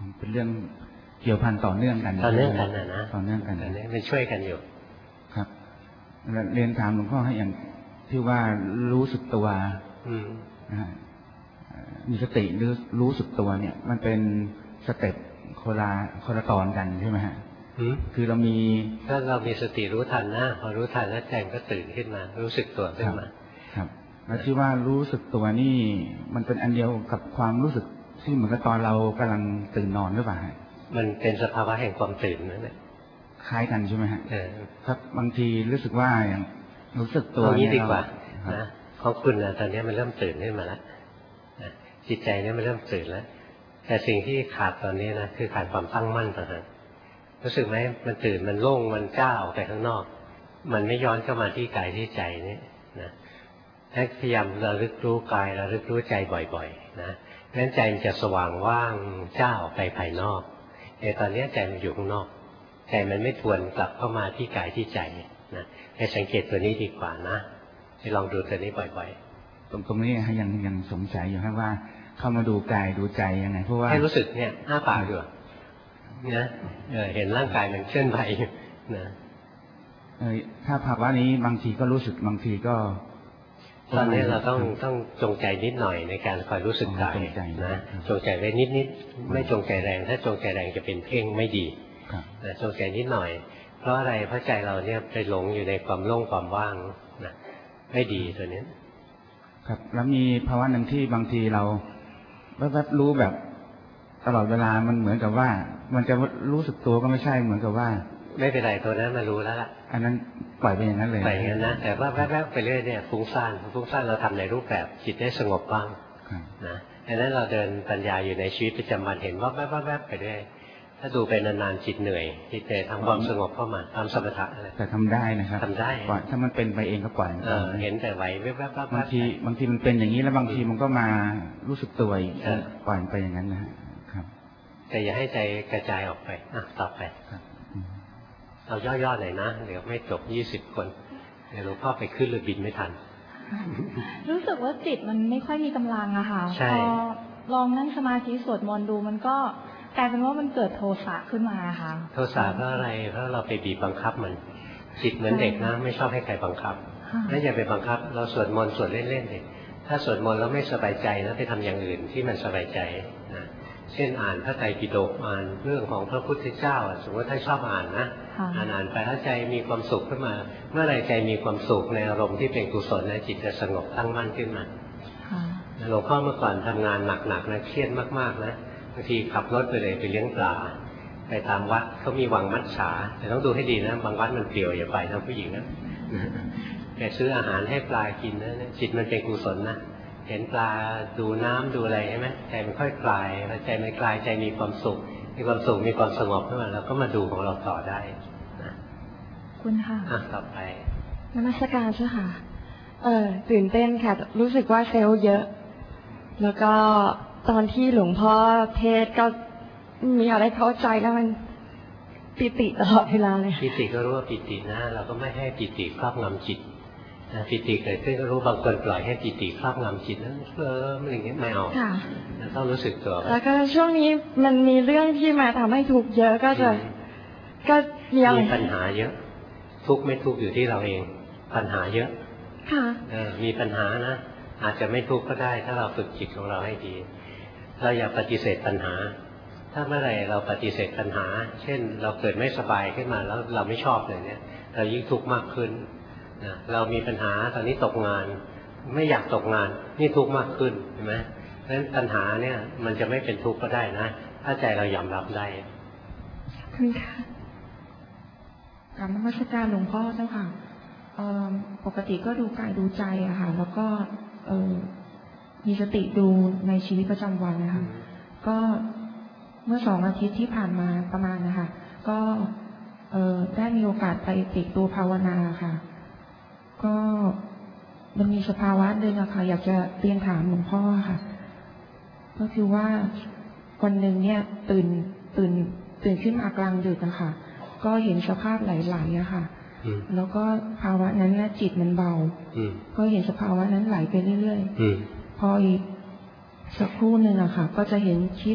เป็นเรื่องเกี่ยวพันต่อเนื่องกันต่อเนื่องกันนะต่อเนื่องกันมันช่วยกันอยู่ครับเรียนถามหลวงพ่อให้อย่างที่ว่ารู้สึกตัวนะฮะมีสติหรือรู้สึกตัวเนี่ย มันเป็นสเต็ปคนละตอนกันใช่ไหมฮะคือเรามีถ้าเรามีสติรู้ทันนะพอรู้ทันแล้วใจก็ตื่นขึ้นมารู้สึกตัวขึ้นมาครับแล้วที่ว่ารู้สึกตัวนี่มันเป็นอันเดียวกับความรู้สึกที่เหมือนกับตอนเรากำลังตื่นนอนหรือเปล่ามันเป็นสภาวะแห่งความตื่นนั่นแหละคล้ายกันใช่ไหมฮะครับบางทีรู้สึกว่าอย่างรู้สึกตัวนี้ดีกว่านะของคุณนะตอนนี้มันเริ่มตื่นขึ้นมาแล้วจิตใจเนี่ยมันเริ่มตื่นแล้วแต่สิ่งที่ขาดตอนนี้นะคือขาดความตั้งมั่นต่างหากรู้สึกไหมมันตื่นมันโล่งมันก้าวออกไปข้างนอกมันไม่ย้อนเข้ามาที่กายที่ใจนี่นะให้พยายามระลึกรู้กายระลึกรู้ใจบ่อยๆนะงั้นใจมันจะสว่างว่างจ้าออกไปภายนอกแต่ตอนนี้ใจมันอยู่ข้างนอกใจมันไม่ทวนกลับเข้ามาที่กายที่ใจนะให้สังเกตตัวนี้ดีกว่านะให้ลองดูตัวนี้บ่อยๆตรงนี้ยังสงสัยอยู่ครับว่าเข้ามาดูกายดูใจยังไงเพราะว่าให้รู้สึกเนี่ยอ้าปากอยู่นะเห็นร่างกายมันเคลื่อนไหวนะถ้าภาวะนี้บางทีก็รู้สึกบางทีก็ตอนนี้เราต้องจงใจนิดหน่อยในการคอยรู้สึกกายนะจงใจไว้นิดไม่จงใจแรงถ้าจงใจแรงจะเป็นเพ่งไม่ดีนะจงใจนิดหน่อยเพราะอะไรเพราะใจเราเนี่ยไปหลงอยู่ในความโล่งความว่างนะไม่ดีตัวนี้ครับแล้วมีภาวะหนึ่งที่บางทีเราแวบๆรู้แบบตลอดเวลามันเหมือนกับว่ามันจะรู้สึกตัวก็ไม่ใช่เหมือนกับว่าไม่เป็นไรตัวนั้นมารู้แล้วล่ะอันนั้นปล่อยไปอย่างนั้นเลยปล่อยอย่างนั้นนะแต่ว่าแวบๆไปเรื่อยเนี่ยฟุ้งซ่านเราทำในรูปแบบจิตได้สงบบ้างนะอันนั้นเราเดินปัญญาอยู่ในชีวิตประจำวันเห็นว่าแวบๆไปเรื่อยถ้าดูไปนานๆจิตเหนื่อยจิตใจทำความสงบเข้ามาทำสมถะอะไรแต่ทำได้นะครับทำได้ปล่อยถ้ามันเป็นไปเองก็ปล่อยเห็นแต่ไหวแวบๆบางทีมันเป็นอย่างนี้แล้วบางทีมันก็มารู้สึกตัวปล่อยไปอย่างนั้นนะครับแต่อย่าให้ใจกระจายออกไปต่อไปเอาย่อๆหน่อยนะเดี๋ยวไม่จบ20 คนเดี๋ยวหลวงพ่อไปขึ้นเรือบินไม่ทันรู้สึกว่าจิตมันไม่ค่อยมีกำลังอะค่ะพอลองนั่งสมาธิสวดมนต์ดูมันก็กลายเป็นว่ามันเกิดโทสะขึ้นมาค่ะโทสะเพราะอะไรเพราะเราไปบีบบังคับมันจิตเหมือนเด็กนะไม่ชอบให้ใครบังคับนั่นอย่าไปบังคับเราสวดมนต์สวดเล่นๆเลยถ้าสวดมนต์แล้วไม่สบายใจนะไปทำอย่างอื่นที่มันสบายใจนะเช่นอ่านพระไตรปิฎกอ่านเรื่องของพระพุทธเจ้าสมมติถ้าชอบอ่านนะอ่านไปแล้วใจมีความสุขขึ้นมาเมื่อไรใจมีความสุขในอารมณ์ที่เป็นกุศลนะจิตจะสงบตั้งมั่นขึ้นมาหลวงพ่อเมื่อก่อนทำงานหนักๆนะเครียดมากๆนะบางทีขับรถไปเลยไปเลี้ยงปลาไปตามวัดเขามีวังมัจฉาแต่ต้องดูให้ดีนะบางวัดมันเปลี่ยวอย่าไปนะผู้หญิงนะแต่ซื้ออาหารให้ปลากินนะจิตมันเป็นกุศลนะเห็นปลาดูน้ำดูอะไรใช่ไหมใจมันค่อยคลายพอใจมันคลายใจมีความสุขมีความสงบขึ้นมาแล้วก็มาดูของเราต่อได้นะคุณค่ะต่อไปนมัสการเจ้าค่ะตื่นเต้นค่ะรู้สึกว่าเซลล์เยอะแล้วก็ตอนที่หลวงพ่อเทศก็มีอะไรเข้าใจแล้วมันปิติตลอดเวลาเลยปิติก็รู้ว่าปิตินะเราก็ไม่ให้ปิติครอบงำจิตปิติเกิดขึ้นก็รู้บางคนปล่อยให้ปิติครอบงำจิตนั้นอะไรอย่างเงี้ยไม่เอาต้องรู้สึกตัวแล้วก็ช่วงนี้มันมีเรื่องที่มาทำให้ทุกข์เยอะก็มีปัญหาเยอะทุกข์ไม่ทุกข์อยู่ที่เราเองปัญหาเยอะค่ะมีปัญหานะอาจจะไม่ทุกข์ก็ได้ถ้าเราฝึกจิตของเราให้ดีเราอย่าปฏิเสธปัญหาถ้าเมื่อไหร่เราปฏิเสธปัญหาเช่นเราเกิดไม่สบายขึ้นมาแล้วเราไม่ชอบเลยเนี่ยเรายิ่งทุกข์มากขึ้นเรามีปัญหาตอนนี้ตกงานไม่อยากตกงานนี่ทุกข์มากขึ้นเห็นไหมเพราะฉะนั้นปัญหาเนี่ยมันจะไม่เป็นทุกข์ก็ได้นะถ้าใจเรายอมรับได้คุณค่ะกราบนมัสการหลวงพ่อเจ้าค่ะปกติก็ดูกายดูใจอะค่ะแล้วก็มีสติดูในชีวิตประจำวันนะคะก็เมื่อ2 อาทิตย์ที่ผ่านมาประมาณนะคะก็ได้มีโอกาสไปติดตัวภาวนาค่ะก็มันมีสภาวะหนึ่งอะค่ะอยากจะเรียนถามหลวงพ่อค่ะก็คือว่าวันหนึ่งเนี่ยตื่นขึ้นมากลางดึกอะค่ะก็เห็นสภาพไหลๆอะค่ะแล้วก็ภาวะนั้นนะจิตมันเบาก็เห็นสภาวะนั้นไหลไปเรื่อยๆพออีกสักครู่หนึ่งอะค่ะ ก็จะเห็นชิด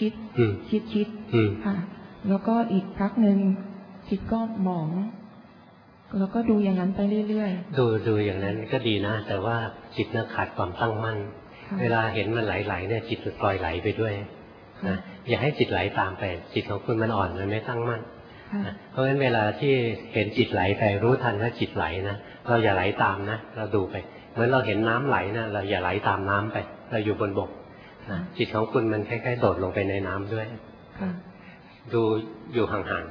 ค่ะ แล้วก็อีกพักหนึ่งจิตก็หมอง แล้วก็ดูอย่างนั้นไปเรื่อยๆดูอย่างนั้นก็ดีนะแต่ว่าจิตน่ะขาดความตั้งมั่นเวลาเห็นมันไหลๆเนี่ยจิตมันปล่อยไหลไปด้วยนะอย่าให้จิตไหลตามไปจิตของคุณมันอ่อนมันไม่ตั้งมั่นเพราะฉะนั้นเวลาที่เห็นจิตไหลไปรู้ทันว่าจิตไหลนะเราอย่าไหลตามนะเราดูไปเหมือนเราเห็นน้ำไหลนะเราอย่าไหลตามน้ำไปเราอยู่บนบกนะจิตของคุณมันคล้ายๆโดดลงไปในน้ำด้วยดูอยู่ห่าง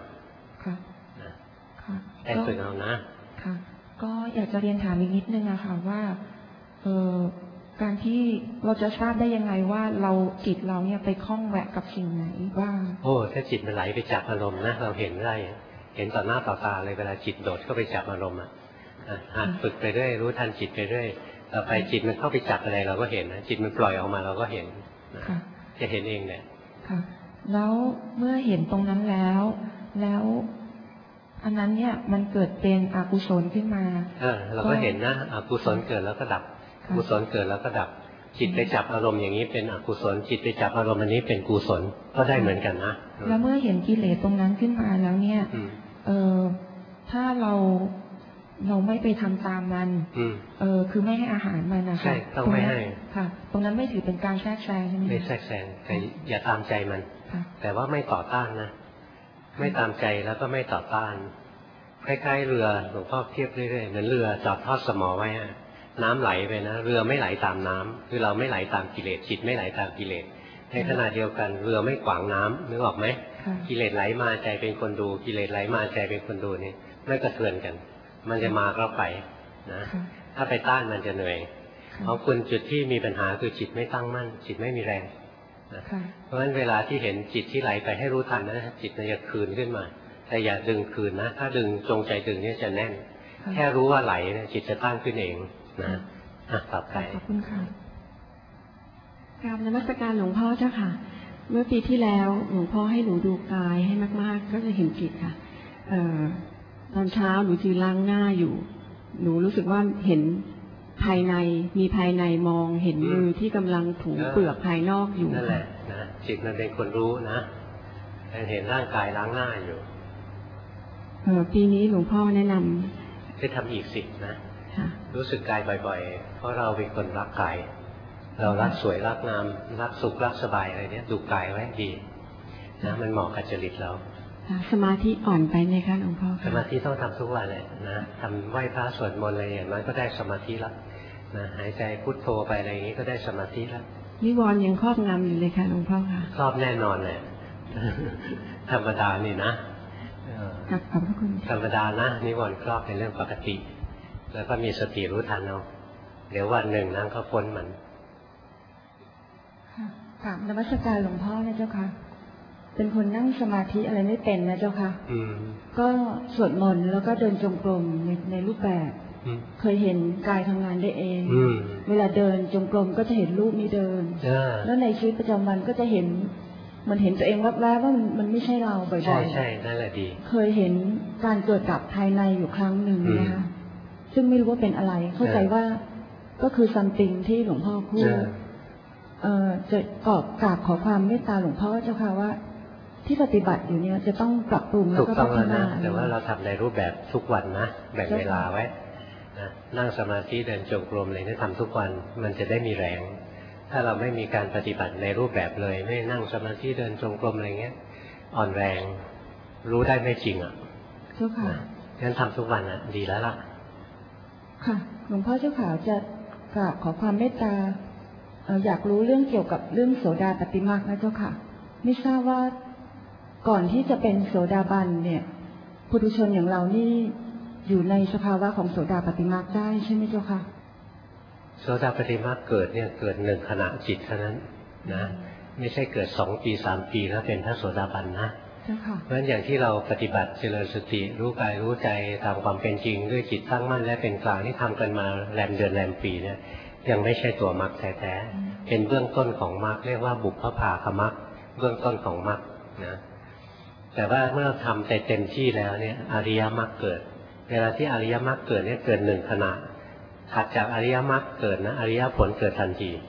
ๆแต่ฝึกเอานะค่ะก็อยากจะเรียนถามอีกนิดนึงอะค่ะว่าการที่เราจะทราบได้ยังไงว่าจิตเราเนี่ยไปคล้องแวะกับสิ่งไหนบ้างโอ้ถ้าจิตมันไหลไปจับอารมณ์นะเราเห็นได้เห็นต่อหน้าต่อตาเลยเวลาจิตโดดเข้าไปจับอารมณ์ฝึกไปเรื่อยรู้ทันจิตไปเรื่อยต่อไปจิตมันเข้าไปจับอะไรเราก็เห็นนะจิตมันปล่อยออกมาเราก็เห็นจะเห็นเองเนี่ยค่ะแล้วเมื่อเห็นตรงนั้นแล้วอันนั้นเนี่ยมันเกิดเป็นอกุศลขึ้นมาเราก็เห็นนะอกุศลเกิดแล้วก็ดับกุศลเกิดแล้วก็ดับจิตไปจับอารมณ์อย่างนี้เป็นอกุศลจิตไปจับอารมณ์อันนี้เป็นกุศลก็ได้เหมือนกันนะแล้วเมื่อเห็นกิเลสตรงนั้นขึ้นมาแล้วเนี่ยถ้าเราไม่ไปทำตามมันคือไม่ให้อาหารมันนะคะใช่ต้องไม่ให้ค่ะตรงนั้นไม่ถือเป็นการแทรกแซงใช่ไหมไม่แทรกแซงแต่อย่าตามใจมันแต่ว่าไม่ต่อต้านนะไม่ตามใจแล้วก็ไม่ต่อต้านคล้ายๆเรือหลวงพ่อเทียบเรื่อยๆเหมือนเรือจอดทอดสมอไว้น้ำไหลไปนะเรือไม่ไหลตามน้ำคือเราไม่ไหลตามกิเลสจิตไม่ไหลตามกิเลสในขณะเดียวกันเรือไม่ขวางน้ำนึกออกไหมกิเลสไหลมาใจเป็นคนดูกิเลสไหลมาใจเป็นคนดูนี่ไม่กระเทือนกันมันจะมาก็ไปนะถ้าไปต้านมันจะเหนื่อยของคุณจุดที่มีปัญหาคือจิตไม่ตั้งมั่นจิตไม่มีแรงเพราะฉะนั้นเวลาที่เห็นจิตที่ไหลไปให้รู้ทันนะจิตมันจะคืนขึ้นมาแต่อย่าดึงคืนนะถ้าดึงจงใจดึงเนี่ยจะแน่นแค่รู้ว่าไหลเนี่ยจิตจะตั้งขึ้นเองนะต่อไปขอบคุณค่ะกราบนมัสการหลวงพ่อเจ้าค่ะเมื่อปีที่แล้วหลวงพ่อให้หนูดูกายให้มากๆก็จะเห็นจิตค่ะตอนเช้าหนูยืนล้างหน้าอยู่หนูรู้สึกว่าเห็นภายในมีภายในมองเห็นมือที่กำลังถูเปลือกภายนอกอยู่นั่นแหละนะจิตมันเป็นคนรู้นะเห็นร่างกายล้างหน้าอยู่ปีนี้หลวงพ่อแนะนำให้ทำอีกสินะรู้สึกกายบ่อยๆเพราะเราเป็นคนรักกายเรารักสวยรักงามรักสุขรักสบายอะไรเนี้ยดูกายไว้ดีนะมันเหมาะกับจริตเราสมาธิอ่อนไปไหมคะหลวงพ่อสมาธิต้องทำทุกวันเลยนะทำไหว้พระสวดมนต์อะไรอย่างนั้นก็ได้สมาธิแล้วนะหายใจพุทโธไปอะไรอย่างนี้ก็ได้สมาธิแล้วนิวรณ์ยังครอบงำอยู่เลยค่ะหลวงพ่อค่ะครอบแน่นอนเลยธรรมดานี่นะขอบพระคุณธรรมดานะนิวรณ์ครอบเป็นเรื่องปกติแล้วก็มีสติรู้ทันเอาเดี๋ยววันหนึ่งนั่งก็พ้นมันค่ะนมัสการหลวงพ่อนะเจ้าค่ะเป็นคนนั่งสมาธิอะไรไม่เป็นนะเจ้าค่ะก็สวดมนต์แล้วก็เดินจงกรมในรูปแบบเคยเห็นกายทำงานได้เองเวลาเดินจงกรมก็จะเห็นรูปนี้เดินแล้วในชีวิตประจำวันก็จะเห็นมันเห็นตัวเองแวบๆว่ามันไม่ใช่เราบ่อยๆใช่นั่นแหละดีเคยเห็นการเกิดดับภายในอยู่ครั้งหนึ่งนะคะซึ่งไม่รู้ว่าเป็นอะไรเข้าใจว่าก็คือซัมติงที่หลวงพ่อพูดจะกราบขอความเมตตาหลวงพ่อเจ้าค่ะว่าที่ปฏิบัติอยู่เนี่ยจะต้องปรับปรุงแล้วก็พัฒนาแต่ว่าเราทำในรูปแบบทุกวันนะแบ่งเวลาไว้นั่งสมาธิเดินจงกรมอะไรนี่ทำทุกวันมันจะได้มีแรงถ้าเราไม่มีการปฏิบัติในรูปแบบเลยไม่นั่งสมาธิเดินจงกรมอะไรเงี้ยอ่อนแรงรู้ได้ไม่จริงเจ้าค่ะงั้นทำทุกวันดีแล้วล่ะค่ะหลวงพ่อเจ้าค่ะจะกราบขอความเมตตาอยากรู้เรื่องเกี่ยวกับเรื่องโสดาปัตติมรรคนะเจ้าค่ะไม่ทราบว่าก่อนที่จะเป็นโสดาบันเนี่ยปุถุชนอย่างเรานี่อยู่ในสภาวะของโสดาปัตติมรรคได้ใช่ไหมเจ้าค่ะโสดาปัตติมรรคเกิดเนี่ยเกิด1ขณะจิตเท่านั้นนะไม่ใช่เกิด2 ปี3 ปีแล้วเป็นพระโสดาบันนะเพราะฉะนั้นอย่างที่เราปฏิบัติเจริญสติรู้กายรู้ใจตามความเป็นจริงด้วยจิตตั้งมั่นและเป็นกลางที่ทำกันมาแรมเดือนแรมปีเนี่ยยังไม่ใช่ตัวมรรคแท้ๆเป็นเบื้องต้นของมรรคเรียกว่าบุพภาคมรรคเบื้องต้นของมรรคนะแต่ว่าเมื่อทำเต็มที่แล้วเนี่ยอริยมรรคเกิดเวลาที่อริยมรรคเกิดเนี่ยเกิด1ขณะถัดจากอริยมรรคเกิดนะอริยผลเกิดทันที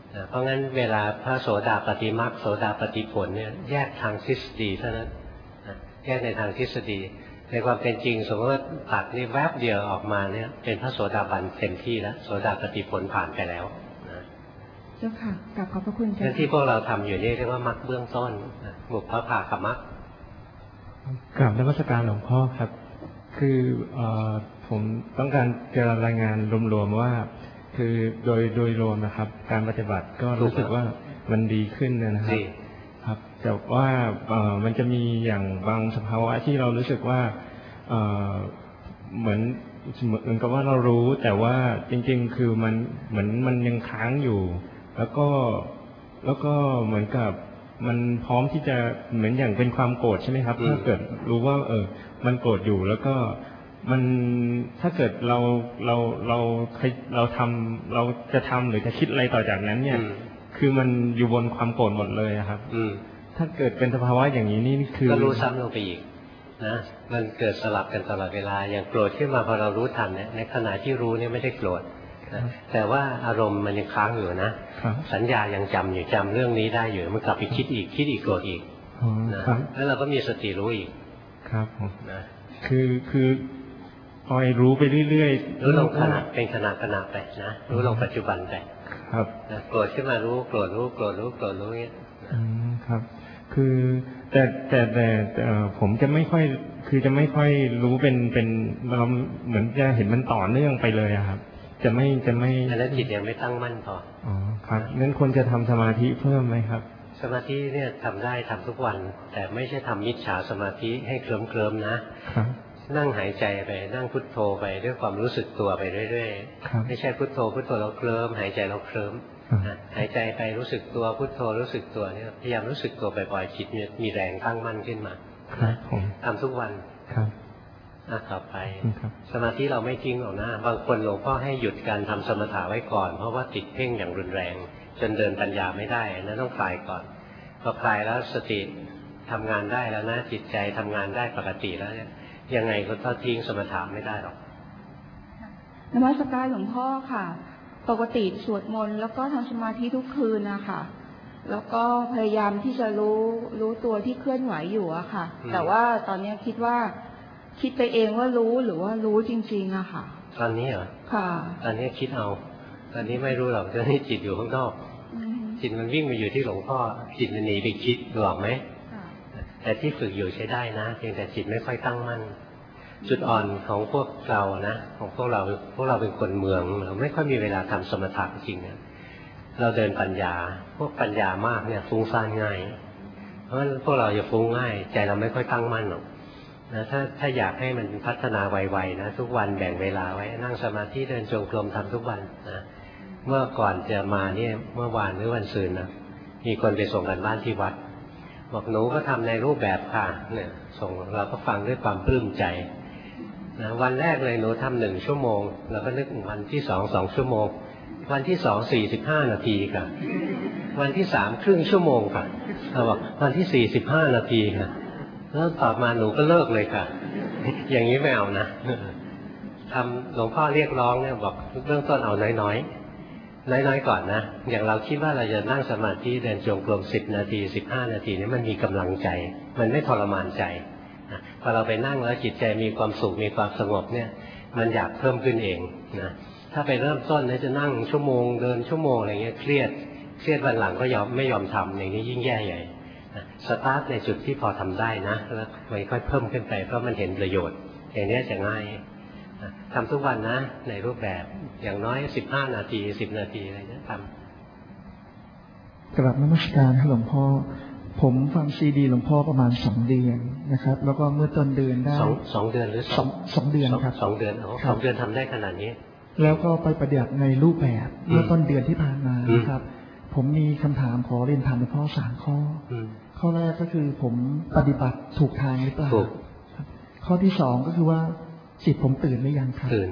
เพราะงั้นเวลาพระโสดาปัตติมรรคโสดาปัตติผลเนี่ยแยกทางทฤษฎีเท่านั้นแยกในทางทฤษฎีในความเป็นจริงสมมติว่าตัดนี่แวบเดียวออกมาเนี่ยเป็นพระโสดาบันเต็มที่แล้วโสดาปัตติผลผ่านไปแล้วเจ้าค่ะกราบขอบพระคุณเจ้าค่ะที่พวกเราทำอยู่นี่เรียกว่ามรรคเบื้องต้นบุพภาคมรรคกราบนมัสการหลวงพ่อครับคือผมต้องการจะรายงานรวมๆว่าคือโดยรวมนะครับ การปฏิบัติก็รู้สึกว่ามันดีขึ้นนะครับครับแต่ว่ามันจะมีอย่างบางสภาวะที่เรารู้สึกว่าเหมือนกับว่าเรารู้แต่ว่าจริงๆคือมันเหมือนมันยังค้างอยู่แล้วก็เหมือนกับมันพร้อมที่จะเหมือนอย่างเป็นความโกรธใช่ไหมครับถ้าเกิดรู้ว่ามันโกรธอยู่แล้วก็มันถ้าเกิดเราทำเราจะทำหรือจะคิดอะไรต่อจากนั้นเนี่ยคือมันอยู่บนความโกรธหมดเลยครับถ้าเกิดเป็นสภาวะอย่างนี้นี่คือก็รู้ซ้ำลงไปอีกนะมันเกิดสลับกันตลอดเวลาอย่างโกรธขึ้นมาพอเรารู้ทันเนี่ยในขณะที่รู้เนี่ยไม่ได้โกรธแต่ว่าอารมณ์มันยังค้างอยู่นะสัญญายังจำอยู่จำเรื่องนี้ได้อยู่มันกลับไปคิดอีกโกรธอีกนะแล้วเราก็มีสติรู้อีกครับนะคือคอยรู้ไปเรื่อยๆรู้ลงขณะเป็นขณะไปนะรู้ลงปัจจุบันไปครับนะโกรธขึ้นมารู้โกรธรู้เงี้ยครับคือแต่ผมจะไม่ค่อยรู้เป็นเราเหมือนจะเห็นมันต่อเนื่องไปเลยครับจะไม่แล้วจิตยังไม่ตั้งมั่นพอครับงั้นควรจะทำสมาธิเพิ่มไหมครับสมาธิเนี่ยทำได้ทำทุกวันแต่ไม่ใช่ทำมิจฉาสมาธิให้เคลิ้มนะครับนั่งหายใจไปนั่งพุทโธไปด้วยความรู้สึกตัวไปเรื่อยๆไม่ใช่พุทโธเราเคลิ้มหายใจเราเคลิ้มหายใจไปรู้สึกตัวพุทโธรู้สึกตัวเนี่ยพยายามรู้สึกตัวบ่อยๆจิตมีแรงตั้งมั่นขึ้นมาทำทุกวันต่อไปสมาธิเราไม่ทิ้งหรอกนะบางคนหลวงพ่อให้หยุดการทำสมถะไว้ก่อนเพราะว่าติดเพ่งอย่างรุนแรงจนเดินปัญญาไม่ได้นะต้องคลายก่อนพอคลายแล้วสติทำงานได้แล้วนะจิตใจทำงานได้ปกติแล้วยังไงก็ต้องทิ้งสมถะไม่ได้หรอกนมัสการหลวงพ่อค่ะปกติสวดมนต์แล้วก็ทำสมาธิทุกคืนนะคะแล้วก็พยายามที่จะรู้ตัวที่เคลื่อนไหวอยู่อะค่ะแต่ว่าตอนนี้คิดไปเองว่ารู้หรือว่ารู้จริงๆอะค่ะตอนนี้เหรอค่ะตอนนี้คิดเอาตอนนี้ไม่รู้หรอกตอนนี้จิตอยู่ข้างนอกจิตมันวิ่งมาอยู่ที่หลวงพ่อจิตมันหนีไปคิดหลอกไหมแต่ที่ฝึกอยู่ใช้ได้นะเพียงแต่จิตไม่ค่อยตั้งมั่นจุดอ่อนของพวกเรานะของพวกเราเป็นคนเมืองเราไม่ค่อยมีเวลาทำสมถะจริงนะเราเดินปัญญาพวกปัญญามากเนี่ยฟุ้งซ่านง่ายเพราะฉะนั้นพวกเราจะฟุ้งง่ายใจเราไม่ค่อยตั้งมั่นหรอกนะถ้าอยากให้มันพัฒนาไวๆนะทุกวันแบ่งเวลาไว้นั่งสมาธิเดินจงกรมทำทุกวันนะเมื่อก่อนจะมาเนี่ยเมื่อวานหรือวันศุกร์นะมีคนไปส่งกันบ้านที่วัดบอกหนูก็ทำในรูปแบบค่ะเนี่ยส่งเราก็ฟังด้วยความปลื้มใจนะวันแรกเลยหนูทำ1 ชั่วโมงเราก็นึกวันที่2 ชั่วโมงวันที่2 45 นาทีค่ะวันที่3 ครึ่งชั่วโมงค่ะเราบอกวันที่45 นาทีค่ะแล้วต่อมาหนูก็เลิกเลยค่ะอย่างนี้ไม่เอานะทำหลวงพ่อเรียกร้องเนี่ยบอกเบื้องต้นเอาน้อยก่อนนะอย่างเราคิดว่าเราจะนั่งสมาธิเดินจงกรม10 นาที15 นาทีนี่มันมีกำลังใจมันไม่ทรมานใจพอเราไปนั่งแล้วจิตใจมีความสุขมีความสงบเนี่ยมันอยากเพิ่มขึ้นเองนะถ้าไปเริ่มต้นเนี่ยจะนั่งชั่วโมงเดินชั่วโมงอะไรเงี้ยเครียดวันหลังก็ไม่ยอมทำอย่างนี้ยิ่งแย่ใหญ่สตาร์ทในจุดที่พอทำได้นะแล้วมันค่อยเพิ่มขึ้นไปเพราะมันเห็นประโยชน์อย่างนี้จะง่ายทำทุกวันนะในรูปแบบอย่างน้อย15 นาที10 นาทีอะไรเงี้ยทำกราบนมัสการหลวงพ่อผมฟังซีดีหลวงพ่อประมาณ2 เดือนนะครับแล้วก็เมื่อต้นเดือนได้ 2 เดือนหรือ 2 เดือนครับ 2 เดือน2 เดือนทำได้ขนาดนี้แล้วก็ไปปฏิบัติในรูปแบบเมื่อต้นเดือนที่ผ่านมานะครับผมมีคำถามขอเรียนถามหลวงพ่อ3 ข้อข้อแรกก็คือผมปฏิบัติถูกทางหรือเปล่าข้อที่2ก็คือว่าจิตผมตื่นหรือยังครับตื่น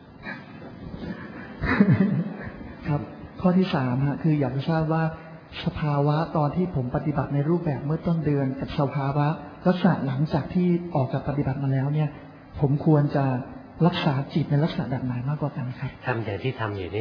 ครับข้อที่3ฮะคืออยากจะทราบว่าสภาวะตอนที่ผมปฏิบัติในรูปแบบเมื่อต้นเดือนกับสภาวะลักษณะหลังจากที่ออกจากปฏิบัติมาแล้วเนี่ยผมควรจะรักษาจิตในลักษณะแบบไหนมากกว่ากันครับทำอย่างที่ทำอยู่นี้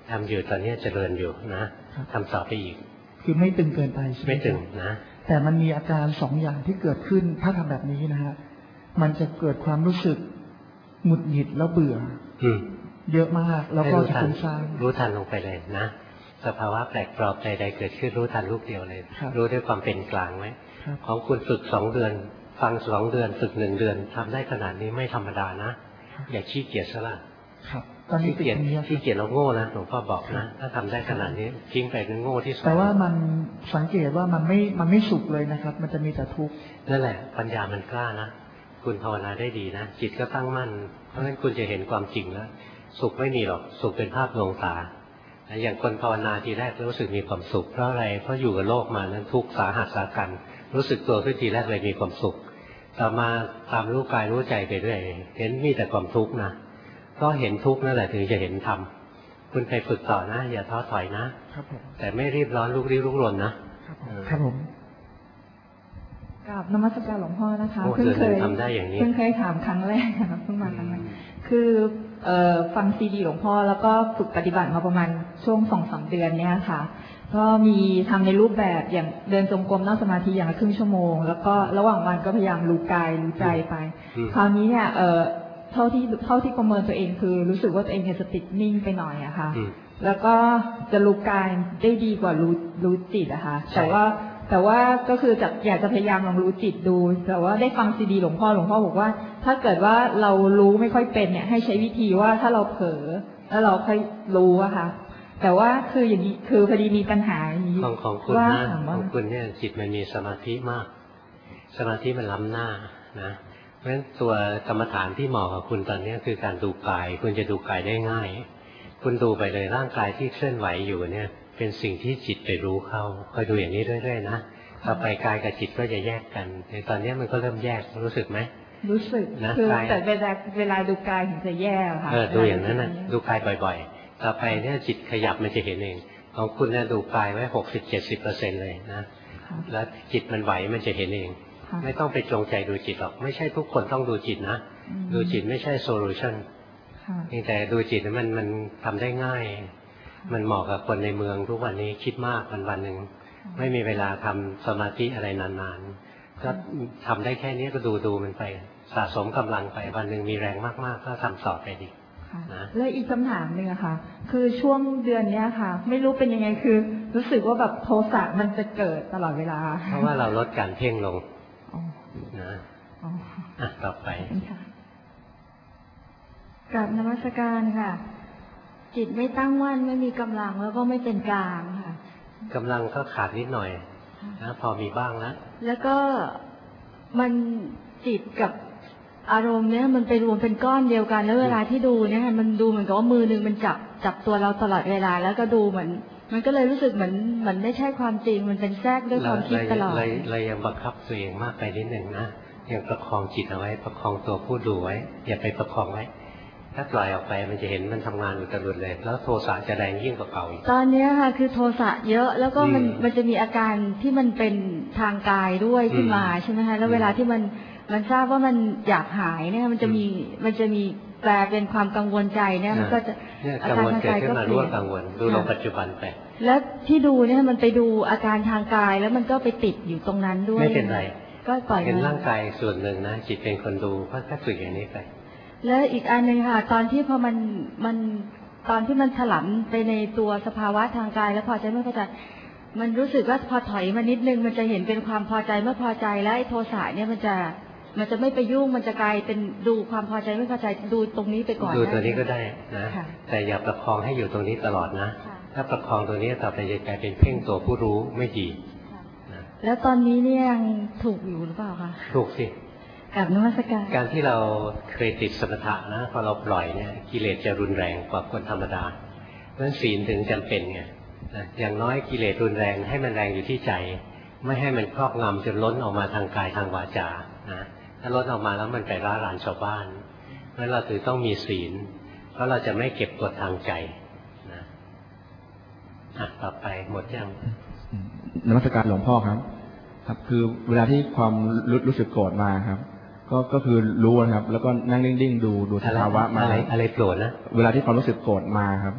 ทำอยู่ตอนนี้เจริญอยู่นะทำต่อไปอีกคือไม่ตึงเกินไปใช่ไหมไม่ตึงนะแต่มันมีอาการสองอย่างที่เกิดขึ้นถ้าทำแบบนี้นะฮะมันจะเกิดความรู้สึกหงุดหงิดแล้วเบื่อเยอะมากแล้วก็จะฟุ้งซ่านรู้ทันลงไปเลยนะสภาวะแปลกปลอมใดๆเกิดขึ้นรู้ทันลูกเดียวเลยรู้ด้วยความเป็นกลางไหมของคุณฝึก2 เดือนฟัง2 เดือนฝึก1 เดือนทำได้ขนาดนี้ไม่ธรรมดานะอย่าขี้เกียจซะละตอนนี้ขี้เกียจเราโง่นะหลวงพ่อบอกนะถ้าทำได้ขนาดนี้ทิ้งไปนั่นโง่ที่สุดแต่ว่ามันสังเกตว่ามันไม่สุขเลยนะครับมันจะมีแต่ทุกข์นั่นแหละปัญญามันกล้านะคุณภาวนาได้ดีนะจิตก็ตั้งมั่นเพราะฉะนั้นคุณจะเห็นความจริงแล้วสุขไม่มีหรอกสุขเป็นภาพลวงตาอย่างคนภาวนาทีแรกรู้สึกมีความสุขเพราะอะไรเพราะอยู่กับโลกมานั้นทุกข์สาหัสสากันรู้สึกตัวขึ้นทีแรกเลยมีความสุขต่อมาตามรู้กายรู้ใจไปเรื่อยเห็นมีแต่ความทุกข์นะก็เห็นทุกข์นั่นแหละถึงจะเห็นธรรมคุณไปฝึกต่อนะอย่าท้อถอยนะครับแต่ไม่รีบร้อนลุกลี้ลุกลนนะครับผมกราบนมัสการหลวงพ่อนะคะเพิ่งเคยถามครั้งแรกค่ะเพิ่งมาครั้งแรกคือฟังซีดีหลวงพ่อแล้วก็ฝึกปฏิบัติมาประมาณช่วง2-3 เดือนเนี่ยค่ะก็มีทำในรูปแบบอย่างเดินจงกรมนั่งสมาธิอย่างละครึ่งชั่วโมงแล้วก็ระหว่างวันก็พยายามรู้กายรู้ใจไปคราวนี้เนี่ยเท่าที่ประเมินตัวเองคือรู้สึกว่าตัวเองเนี่ยจะติดนิ่งไปหน่อยอะค่ะแล้วก็จะรู้กายได้ดีกว่ารู้จิตอะค่ะแต่ว่าก็คืออยากจะพยายามลองรู้จิตดูแต่ว่าได้ฟังซีดีหลวงพ่อบอกว่าถ้าเกิดว่าเรารู้ไม่ค่อยเป็นเนี่ยให้ใช้วิธีว่าถ้าเราเผลอแล้วเราค่อยรู้อะค่ะแต่ว่าคืออย่างนี้คือพอดีมีปัญหาอย่างนี้ของคุณนะของคุณเนี่ยจิตมันมีสมาธิมากสมาธิมันล้ำหน้านะเพราะฉะนั้นตัวกรรมฐานที่เหมาะกับคุณตอนนี้คือการดูกายคุณจะดูกายได้ง่ายคุณดูไปเลยร่างกายที่เคลื่อนไหวอยู่เนี่ยเป็นสิ่งที่จิตไปรู้เข้าคอยดูอย่างนี้เรื่อยๆนะต่อไปกายกับจิตก็จะแยกกันในตอนนี้มันก็เริ่มแยกรู้สึกไหมรู้สึกนะคือแต่เวลาดูกายถึงจะแยกค่ะดูอย่างนั้นนะดูกายบ่อยๆต่อไปเนี่ยจิตขยับมันจะเห็นเองของคุณเนี่ยดูกายไว้60-70%เลยนะแล้วจิตมันไหวมันจะเห็นเองไม่ต้องไปจงใจดูจิตหรอกไม่ใช่ทุกคนต้องดูจิตนะดูจิตไม่ใช่โซลูชันแต่ดูจิตมันทำได้ง่ายมันเหมาะกับคนในเมืองทุกวันนี้คิดมากวันหนึ่งไม่มีเวลาทำสมาธิอะไรนานๆก็ทำได้แค่นี้ก็ดูมันไปสะสมกำลังไปวันหนึ่งมีแรงมากๆก็ทำต่อไปดีนะแล้วอีกคำถามหนึ่งค่ะคือช่วงเดือนนี้ค่ะไม่รู้เป็นยังไงคือรู้สึกว่าแบบโทสะมันจะเกิดตลอดเวลาเพราะว่าเราลดการเพ่งลงนะต่อไปกราบนมัสการค่ะจิตไม่ตั้งมั่นไม่มีกำลังแล้วก็ไม่เป็นกลางค่ะกำลังก็ขาดนิดหน่อยนะพอมีบ้างแล้วก็มันจิตกับอารมณ์เนี่ยมันไปรวมเป็นก้อนเดียวกันแล้วเวลาที่ดูเนี่ยมันดูเหมือนกับว่ามือหนึ่งมันจับตัวเราตลอดเวลาแล้วก็ดูเหมือนมันก็เลยรู้สึกเหมือนไม่ใช่ความจริงมันเป็นแทรกด้วยความคิดตลอดเรายังบังคับตัวเองมากไปนิดหนึ่งนะยังประคองจิตเอาไว้ประคองตัวผู้ดูไว้อย่าไปประคองไว้ถ้าปล่อยออกไปมันจะเห็นมันทำงานอยู่ตลอดเลยแล้วโทสะจะแรงยิ่งกว่าเก่าอีกตอนนี้ค่ะคือโทสะเยอะแล้วก็มันจะมีอาการที่มันเป็นทางกายด้วยขึ้นมาใช่ไหมคะแล้วเวลาที่มันทราบว่ามันอยากหายเนี่ยมันจะมีแปลเป็นความกังวลใจเนี่ยมันก็จะอาการทางกายก็เปลี่ยนกังวลดูลงปัจจุบันไปแล้วที่ดูเนี่ยมันไปดูอาการทางกายแล้วมันก็ไปติดอยู่ตรงนั้นด้วยไม่เป็นไรก็ปล่อยเห็นร่างกายส่วนหนึ่งนะจิตเป็นคนดูก็แค่ฝึกอย่างนี้ไปแล้วอีกอันหนึ่งค่ะตอนที่พอมันตอนที่มันถลำไปในตัวสภาวะทางกายแล้วพอใจไม่พอใจมันรู้สึกว่าพอถอยมานิดนึงมันจะเห็นเป็นความพอใจเมื่อพอใจแล้วไอ้โทสะเนี่ยมันจะไม่ไปยุ่งมันจะกลายเป็นดูความพอใจไม่พอใจดูตรงนี้ไปก่อนดูตัวนี้ก็ได้นะแต่อย่าประคองให้อยู่ตรงนี้ตลอดนะถ้าประคองตัวนี้ต่อไปจะกลายเป็นเพ่งตัวผู้รู้ไม่ดีแล้วตอนนี้เนี่ยยังถูกอยู่หรือเปล่าคะถูกสิกับนมัสการที่เราเคยติดสมถะนะพอเราปล่อยเนี่ยกิเลสจะรุนแรงกว่าคนธรรมดาเพราะฉะนั้นศีลถึงจำเป็นไงอย่างน้อยกิเลสรุนแรงให้มันแรงอยู่ที่ใจไม่ให้มันครอบงำจนล้นออกมาทางกายทางวาจานะถ้าล้นออกมาแล้วมันไปร้ารานชาวบ้านเพราะเราถือต้องมีศีลเพราะเราจะไม่เก็บกดทางใจนะต่อไปหมดยังนมัสการหลวงพ่อครับคือเวลาที่ความรู้สึกโกรธมาครับก็คือรู้นะครับแล้วก็นั่งนิ่งๆดูสภาวะมาอะไรโกรธนะเวลาที่ความรู้สึกโกรธมาครับ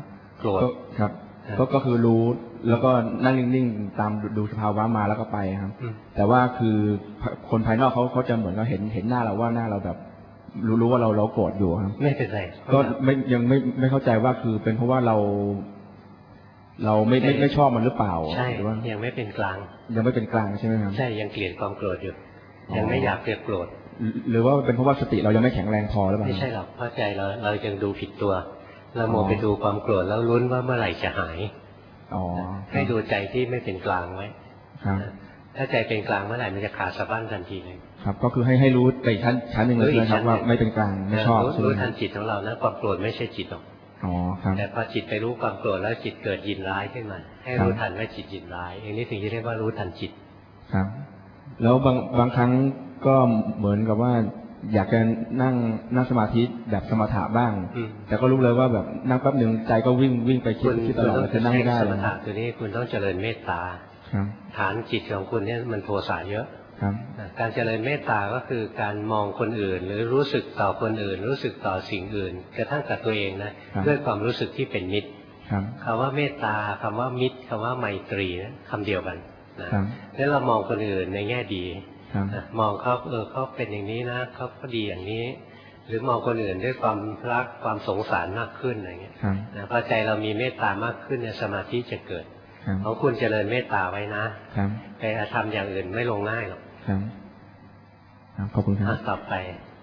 รธครับก็คือรู้แล้วก็นั่งนิ่งๆตามดูสภาวะมาแล้วก็ไปครับแต่ว่าคือคนภายนอกเขาจะเหมือนกับเห็นหน้าเราว่าหน้าเราแบบรู้ว่าเราโกรธอยู่ครับไม่เป็นไรก็ยังไม่เข้าใจว่าคือเป็นเพราะว่าเราไม่ชอบมันหรือเปล่าใช่ยังไม่เป็นกลางยังไม่เป็นกลางใช่ไหมครับใช่ยังเกลียดความโกรธอยู่ยังไม่อยากโกรธหรือว่าเป็นเพราะว่าสติเรายังไม่แข็งแรงพอหรือเปล่าไม่ใช่หรอกเพราะใจเรายังดูผิดตัวเราโมไปดูความโกรธแล้วลุ้นว่าเมื่อไหร่จะหายให้ดูใจที่ไม่เป็นกลางไว้ถ้าใจเป็นกลางเมื่อไหร่มันจะขาดสะบั้นทันทีเลยครับก็คือให้รู้ไปชั้นหนึ่งเลยนะครับว่าไม่เป็นกลางไม่ชอบรู้ทันจิตของเรานะความโกรธไม่ใช่จิตหรอกแต่พอจิตไปรู้ความโกรธแล้วจิตเกิดยินร้ายขึ้นมาให้รู้ทันว่าจิตยินร้ายอย่างนี้ถึงจะเรียกว่ารู้ทันจิตครับแล้วบางครั้งก็เหมือนกับว่าอยากจะนั่งสมาธิแบบสมถะบ้างแต่ก็รู้เลยว่าแบบนั่งแป๊บหนึ่งใจก็วิ่งไปคิดตลอดจะนั่งไม่ได้สมถะตัวนี้คุณต้องเจริญเมตตาฐานจิตของคุณเนี่ยมันโทสะเยอะการเจริญเมตตาก็คือการมองคนอื่นหรือรู้สึกต่อคนอื่นรู้สึกต่อสิ่งอื่นกระทั่งกับตัวเองนะด้วยความรู้สึกที่เป็นมิตรคำว่าเมตตาคำว่ามิตรคำว่าไมตรีนะคำเดียวกันนะแล้วเรามองคนอื่นในแง่ดีมองเขาเขาเป็นอย่างนี้นะเขาก็ดีอย่างนี้หรือมองคนอื่นด้วยความรักความสงสารมากขึ้นอะไรเงี้ยพอใจเรามีเมตตามากขึ้นเนี่ยสมาธิจะเกิดของคุณเจริญเมตตาไว้นะไปทำอย่างอื่นไม่ลงง่ายหรอกขอบคุณครับต่อไป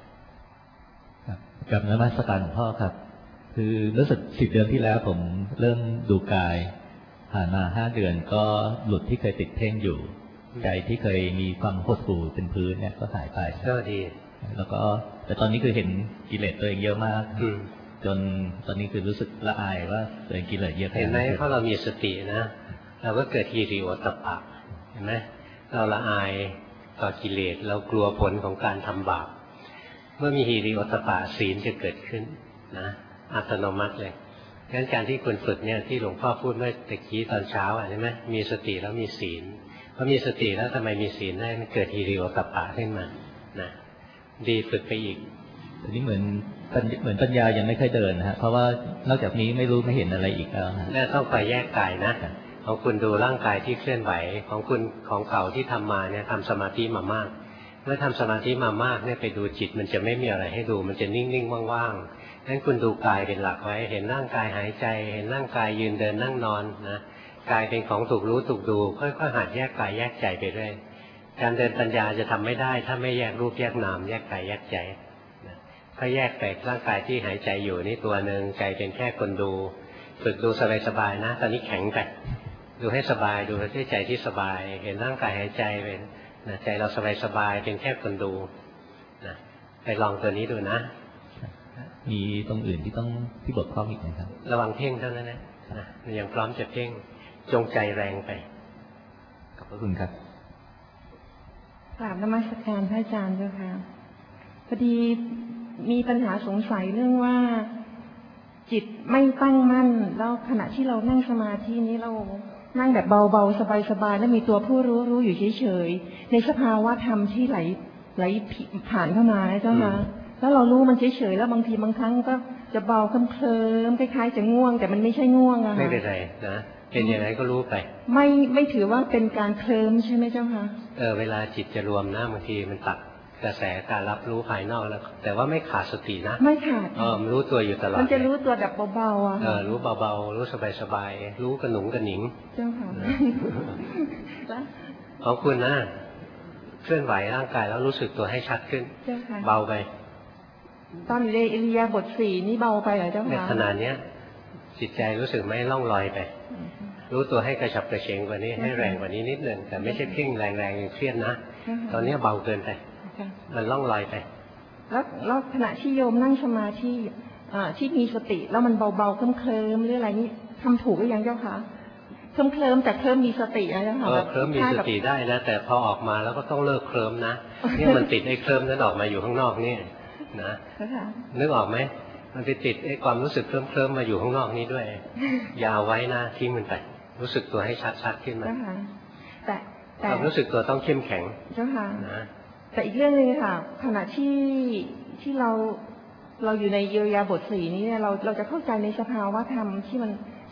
กับนมัสการหลวงพ่อครับคือรู้สึก10 เดือนที่แล้วผมเริ่มดูกายผ่านมา5 เดือนก็หลุดที่เคยติดเพ่งอยู่ใจที่เคยมีความหดหู่เป็นพื้นเนี่ยก็หายไปก็ดีแล้วก็แต่ตอนนี้คือเห็นกิเลสตัวเองเยอะมากจนตอนนี้คือรู้สึกละอายว่าตัวเองกิเลสเยอะเห็นไหมเพราะเรามีสตินะเราก็เกิดฮีริโอตปะเห็นไหมเราละอายต่อกิเลสเรากลัวผลของการทำบาปเมื่อมีฮีริโอตปะศีลจะเกิดขึ้นนะอัตโนมัติเลยงั้นการที่คุณฝึกเนี่ยที่หลวงพ่อพูดเมื่อตะกี้ตอนเช้าใช่ไหมมีสติแล้วมีศีลพอมีสติแล้วทำไมมีศีลได้มันเกิดฮีริโอตปะขึ้นมานะดีฝึกไปอีกอันนี้เหมือนปัญญายังไม่ค่อยเดินนะฮะเพราะว่านอกจากนี้ไม่รู้ไม่เห็นอะไรอีกแล้วแล้วต้องไปแยกกายนะของคุณดูร่างกายที่เคลื่อนไหวของคุณของเก่าที่ทำมาเนี่ยทำสมาธิมามากเมื่อทำสมาธิมามากเนี่ยไปดูจิตมันจะไม่มีอะไรให้ดูมันจะนิ่งๆว่างๆงั้นคุณดูกายเป็นหลักไว้เห็นร่างกายหายใจเห็นร่างกายยืนเดินนั่งนอนนะกายเป็นของถูกรู้ถูกดูค่อยๆหัดแยกกายแยกใจไปเรื่อยการเดินปัญญาจะทำไม่ได้ถ้าไม่แยกรูปแยกนามแยกกายแยกใจก็แยกไปร่างกายที่หายใจอยู่นี่ตัวหนึ่งใจเป็นแค่คนดูฝึกดูสบายๆนะตอนนี้แข็งไปดูให้สบายดูให้ใจที่สบายเห็นร่างกายหายใจเป็นใจเราสบายๆเป็นแค่คนดูนะไปลองตัวนี้ดูนะมีตรงอื่นที่บกพร่องอีกไหมครับระวังเพ่งเท่านั้นนะยังพร้อมจะเพ่งจงใจแรงไปขอบพระคุณครับกราบนมัสการพระอาจารย์เจ้าค่ะพอดีมีปัญหาสงสัยเรื่องว่าจิตไม่ตั้งมั่นแล้วขณะที่เรานั่งสมาธินี้เรานั่งแบบเบาๆสบายๆแล้วมีตัวผู้รู้อยู่เฉยๆในสภาวะธรรมที่ไหลผ่านเข้ามาเจ้าค่ะแล้วเรารู้มันเฉยๆแล้วบางทีบางครั้งก็จะเบาเคลิ้มคล้ายๆจะง่วงแต่มันไม่ใช่ง่วงอะค่ะไม่เป็นไรนะเป็นอย่างไรก็รู้ไปไม่ถือว่าเป็นการเคลิ้มใช่ไหมเจ้าค่ะเวลาจิตจะรวมนะบางทีมันตัดกระแสการรับรู้ภายนอกแล้วแต่ว่าไม่ขาดสตินะไม่ขาดมันรู้ตัวอยู่ตลอดมันจะรู้ตัวแบบเบาๆอ่ะรู้เบาๆรู้สบายๆรู้กระหนุงกระหนิงเจ้าค่ะของคุณนะเคลื่อนไหวร่างกายแล้วรู้สึกตัวให้ชัดขึ้นเบาไปตอนอยู่ในอิริยาบถ4นี่เบาไปเหรอเจ้าค่ะในขณะนี้จิตใจรู้สึกไม่ล่องลอยไปรู้ตัวให้กระฉับกระเฉงกว่านี้ให้แรงกว่านี้นิดหนึ่งแต่ไม่ใช่เพ่งแรงๆเครียดนะตอนนี้เบาเกินไปมันล่องลอยไปแล้วขณะที่โยมนั่งสมาธิที่มีสติแล้วมันเบาๆเคลิ้มหรืออะไรนี่ทำถูกหรือยังเจ้าคะเคลิ้มแต่เคลิ้มมีสติอะไรค่ะเคลิ้มมีสติได้นะแต่พอออกมาแล้วก็ต้องเลิกเคลิ้มนะนี่มันติดไอ้เคลิ้มนั้นออกมาอยู่ข้างนอกนี่นะนึกออกไหมมันไปติดไอ้ความรู้สึกเคลิ้มมาอยู่ข้างนอกนี้ด้วยอย่าเอาไว้นะทิ้งมันไปรู้สึกตัวให้ชัดๆขึ้นมาแต่ความรู้สึกตัวต้องเข้มแข็งเจ้าค่ะนะแต่อีกเรื่องนึงค่ะขณะที่เราอยู่ในอิริยาบถ4นี้เราจะเข้าใจในสภาวะธรรมที่มัน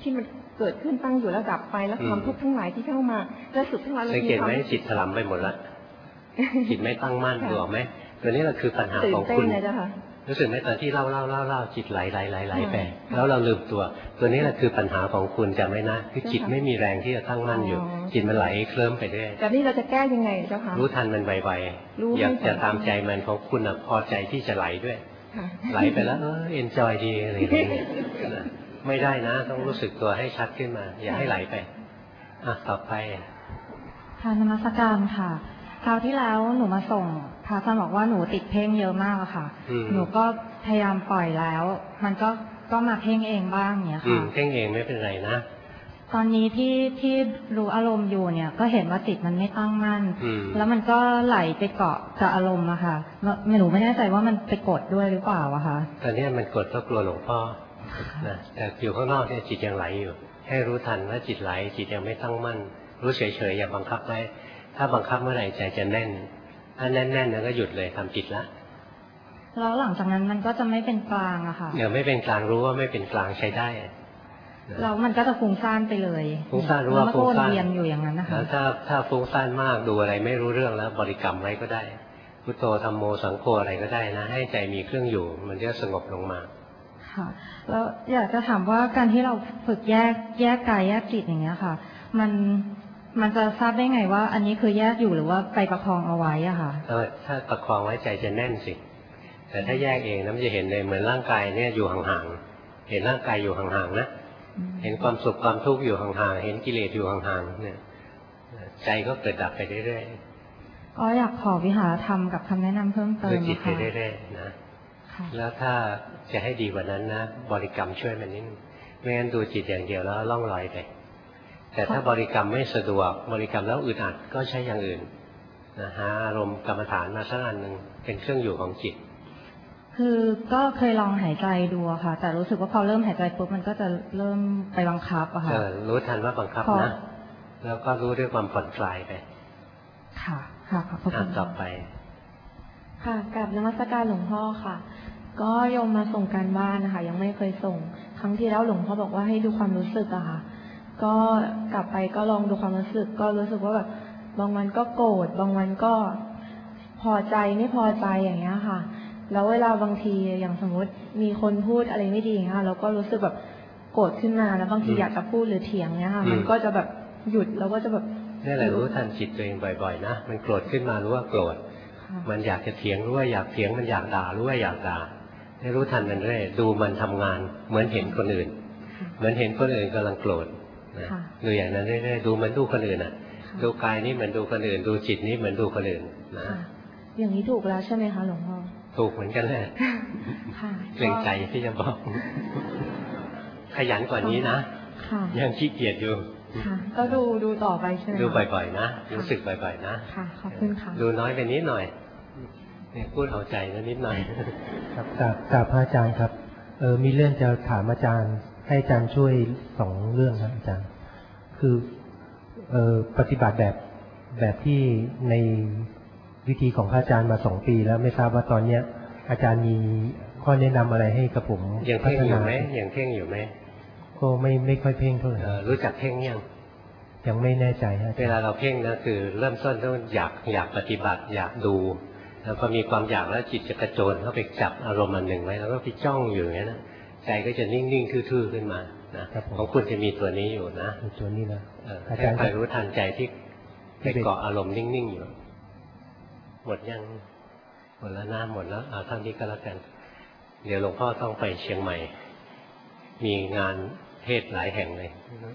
ที่มันเกิดขึ้นตั้งอยู่แล้วดับไปแล้วความทุกข์ทั้งหลายที่เข้ามาแล้วสุดทั้งหลายเราสังเกตไหมจิตถลำไปหมดละจิตไม่ตั้งมั่นดูออกไหมตัวนี้แหละคือปัญหาของคุณรู้สึกไหมตอนที่เล่าจิตไหลไปแล้วเราลืมตัวนี้แหละคือปัญหาของคุณจำไว้นะคือจิตไม่มีแรงที่จะตั้งมั่นอยู่จิตมันไหลเคลิ้มไปด้วยแต่นี่เราจะแก้ยังไงเจ้าคะรู้ทันมันไวๆอย่าจะตามใจมันของคุณพอใจที่จะไหลด้วยไหลไปแล้วเอ็นจอยดีอะไรอย่างนี้ไม่ได้นะต้องรู้สึกตัวให้ชัดขึ้นมาอย่าให้ไหลไปต่อไปค่ะนมัสการค่ะคราวที่แล้วหนูมาส่งพระอาจารย์บอกว่าหนูติดเพ่งเยอะมากอะค่ะหนูก็พยายามปล่อยแล้วมันก็มาเพ่งเองบ้างเนี่ยค่ะเพ่งเองไม่เป็นไรนะตอนนี้ที่รู้อารมณ์อยู่เนี่ยก็เห็นว่าจิตมันไม่ตั้งมั่นแล้วมันก็ไหลไปเกาะกับอารมณ์อะค่ะหนูไม่แน่ใจว่ามันไปกดด้วยหรือเปล่าอะคะตอนนี้มันกดเพราะกลัวหลวงพ่อนะแต่อยู่ข้างนอกเนี่ยจิตยังไหลอยู่ให้รู้ทันว่าจิตไหลจิตยังไม่ตั้งมั่นรู้เฉยๆอย่าบังคับไว้ถ้าบังคับเมื่อไหร่ใจจะแน่นถ้าแน่นๆนั้นก็หยุดเลยทำจิตละแล้วหลังจากนั้นมันก็จะไม่เป็นกลางอะค่ะอย่าไม่เป็นกลางรู้ว่าไม่เป็นกลางใช้ได้แล้วมันก็จะฟุ้งซ่านไปเลยฟุ้งซ่านรู้ว่าฟุ้งซ่านเรียนอยู่อย่างนั้นนะคะถ้าฟุ้งซ่านมากดูอะไรไม่รู้เรื่องแล้วบริกรรมไว้ก็ได้พุทโธธัมโมสังโฆอะไรก็ได้นะให้ใจมีเครื่องอยู่มันจะสงบลงมาค่ะแล้วอยากจะถามว่าการที่เราฝึกแยกกายแยกจิตอย่างเงี้ยค่ะมันจะทราบได้ไงว่าอันนี้คือแยกอยู่หรือว่าไปประคองเอาไว้อะค่ะถ้าประคองไว้ใจจะแน่นสิแต่ถ้าแยกเองนะมันจะเห็นเลยเหมือนร่างกายเนี่ยอยู่ห่างๆเห็นร่างกายอยู่ห่างๆนะเห็นความสุขความทุกข์อยู่ห่างๆเห็นกิเลสอยู่ห่างๆเนี่ยใจก็เกิดดับไปเรื่อยๆอยากขอวิหารธรรมกับคำแนะนำเพิ่มเติมค่ะจิตไปเรื่อยๆนะแล้วถ้าจะให้ดีกว่านั้นนะบริกรรมช่วยมันนิดไม่งั้นดูจิตอย่างเดียวแล้วล่องลอยไปแต่ถ้าบริกรรมไม่สะดวกบริกรรมแล้วอึดอัดก็ใช้อย่างอื่นนะหาอารมณ์กรรมฐานมาสักอันหนึ่งเป็นเครื่องอยู่ของจิตคือก็เคยลองหายใจดูค่ะแต่รู้สึกว่าพอเริ่มหายใจปุ๊บมันก็จะเริ่มไปบังคับอะค่ะรู้ทันว่าบังคับนะแล้วก็รู้ด้วยความผ่อนคลายไปค่ะขอบคุณต่อไปค่ะกับนมัสการหลวงพ่อค่ะก็โยมมาส่งการบ้านนะคะยังไม่เคยส่งครั้งที่แล้วหลวงพ่อบอกว่าให้ดูความรู้สึกอะค่ะก็กลับไปก็ลองดูความรู้สึกก็รู้สึกว่าแบบบางวันก็โกรธบางวันก็พอใจไม่พอใจอย่างเงี้ยค่ะแล้วเวลาบางทีอย่างสมมติมีคนพูดอะไรไม่ดีอย่างเงี้ยเราก็รู้สึกแบบโกรธขึ้นมาแล้วบางทีอยากจะพูดหรือเถียงเนี้ยค่ะมันก็จะแบบหยุดแล้วก็จะแบบนี่แหละรู้ทันจิตตัวเองบ่อยๆนะมันโกรธขึ้นมารู้ว่าโกรธมันอยากจะเถียงรู้ว่าอยากเถียงมันอยากด่ารู้ว่าอยากด่าให้รู้ทันมันเรื่อยดูมันทำงานเหมือนเห็นคนอื่นเหมือนเห็นคนอื่นกำลังโกรธดูอย่างนั้นเรื่อยๆดูมันดูคนอื่นอ่ะดูกายนี่เหมือนดูคนอื่นดูจิตนี่เหมือนดูคนอื่นนะอย่างนี้ถูกแล้วใช่ไหมคะหลวงพ่อถูกเหมือนกันแหละเกรงใจที่จะบอกขยันกว่านี้นะยังขี้เกียจอยู่ก็ดูต่อไปใช่ไหมดูบ่อยๆนะรู้สึกบ่อยๆนะค่ะขอบคุณค่ะดูน้อยไปนิดหน่อยเนี่ยพูดเอาใจนะนิดหน่อยครับกราบพระอาจารย์ครับมีเรื่องจะถามอาจารย์ให้อาจารย์ช่วย2 เรื่องครับอาจารย์คือปฏิบัติแบบที่ในวิธีของพระอาจารย์มา2 ปีแล้วไม่ทราบว่าตอนเนี้ยอาจารย์มีข้อแนะนำอะไรให้กับผมพัฒนาอย่างเพ่งอยู่ไหมก็ไม่ค่อยเพ่งเท่าไหร่รู้จักเพ่งยังไม่แน่ใจฮะเวลาเราเพ่งนะคือเริ่มต้นต้องอยากปฏิบัติอยากดูแล้วพอมีความอยากแล้วจิตจะกระโจนเข้าไปจับอารมณ์อันหนึ่งไว้แล้วก็ไปจ้องอยู่อย่างนั้นใจก็จะนิ่งๆทื่อๆขึ้นมานะของคุณจะมีตัวนี้อยู่นะตัวนี้นะอาจารย์คอยรู้ทันใจที่ไปเกาะอารมณ์นิ่งๆอยู่หมดยังหมดแล้วน้ำหมดแล้วเอาเท่านี้ก็แล้วกันเดี๋ยวหลวงพ่อต้องไปเชียงใหม่มีงานเทศหลายแห่งเลย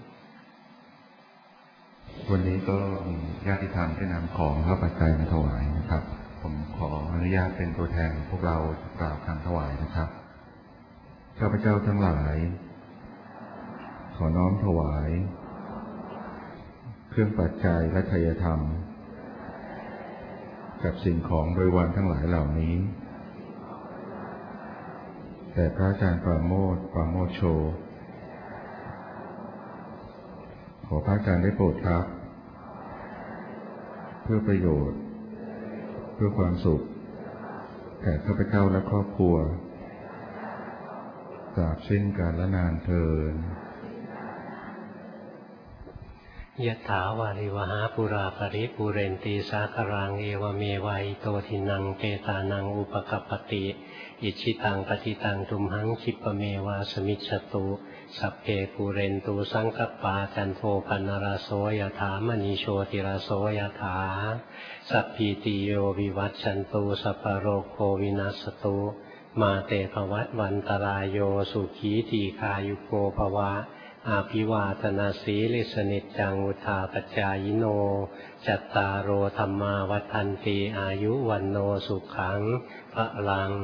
วันนี้ก็มีญาติธรรมได้นำของพระปัจจัยมาถวายนะครับผมขออนุญาตเป็นตัวแทนพวกเรากล่าวคำถวายนะครับข้าพเจ้าทั้งหลายขอน้อมถวายเครื่องปัจจัยและไตรธรรมกับสิ่งของบริวารทั้งหลายเหล่านี้แต่พระอาจารย์ปราโมทย์โชขอพระอาจารย์ได้โปรดรับเพื่อประโยชน์เพื่อความสุขแก่ข้าพเจ้าและครอบครัวตราบสิ้นกาลนานเทอญยะถาวาริวหาปุราปริปุเรนตีสาครังเอวเมวายโตทินังเปตานังอุปกัปปติอิชิตังปฏิตังทุมหังคิปเมวาสมิจฉตุสัพเพปุเรนตุสังกัปปาจันโทปนราโสยถามณีโชติราโสยถาสัพพิติโยวิวัชชันตุสัพพโรโควินัสตุมาเตภวัตวันตรายโยสุขีทีคายุโกภวะอาภิวาทนาสีลิสนิจจังวุธาปจายโนจัตตารโอธรรมาวัฏันติอายุวันโนสุขังพลัง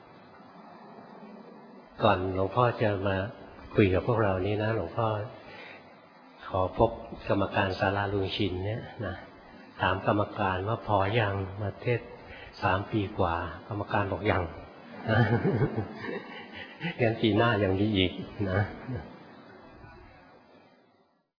ก่อนหลวงพ่อจะมาคุยกับพวกเรานี้นะหลวงพ่อขอพบกรรมการศาลาลุงชินเนี่ยนะถามกรรมการว่าพอยังมาเทศ3 ปีกว่ากรรมการบอกยังงั้นปีหน้ายังมีอีกนะ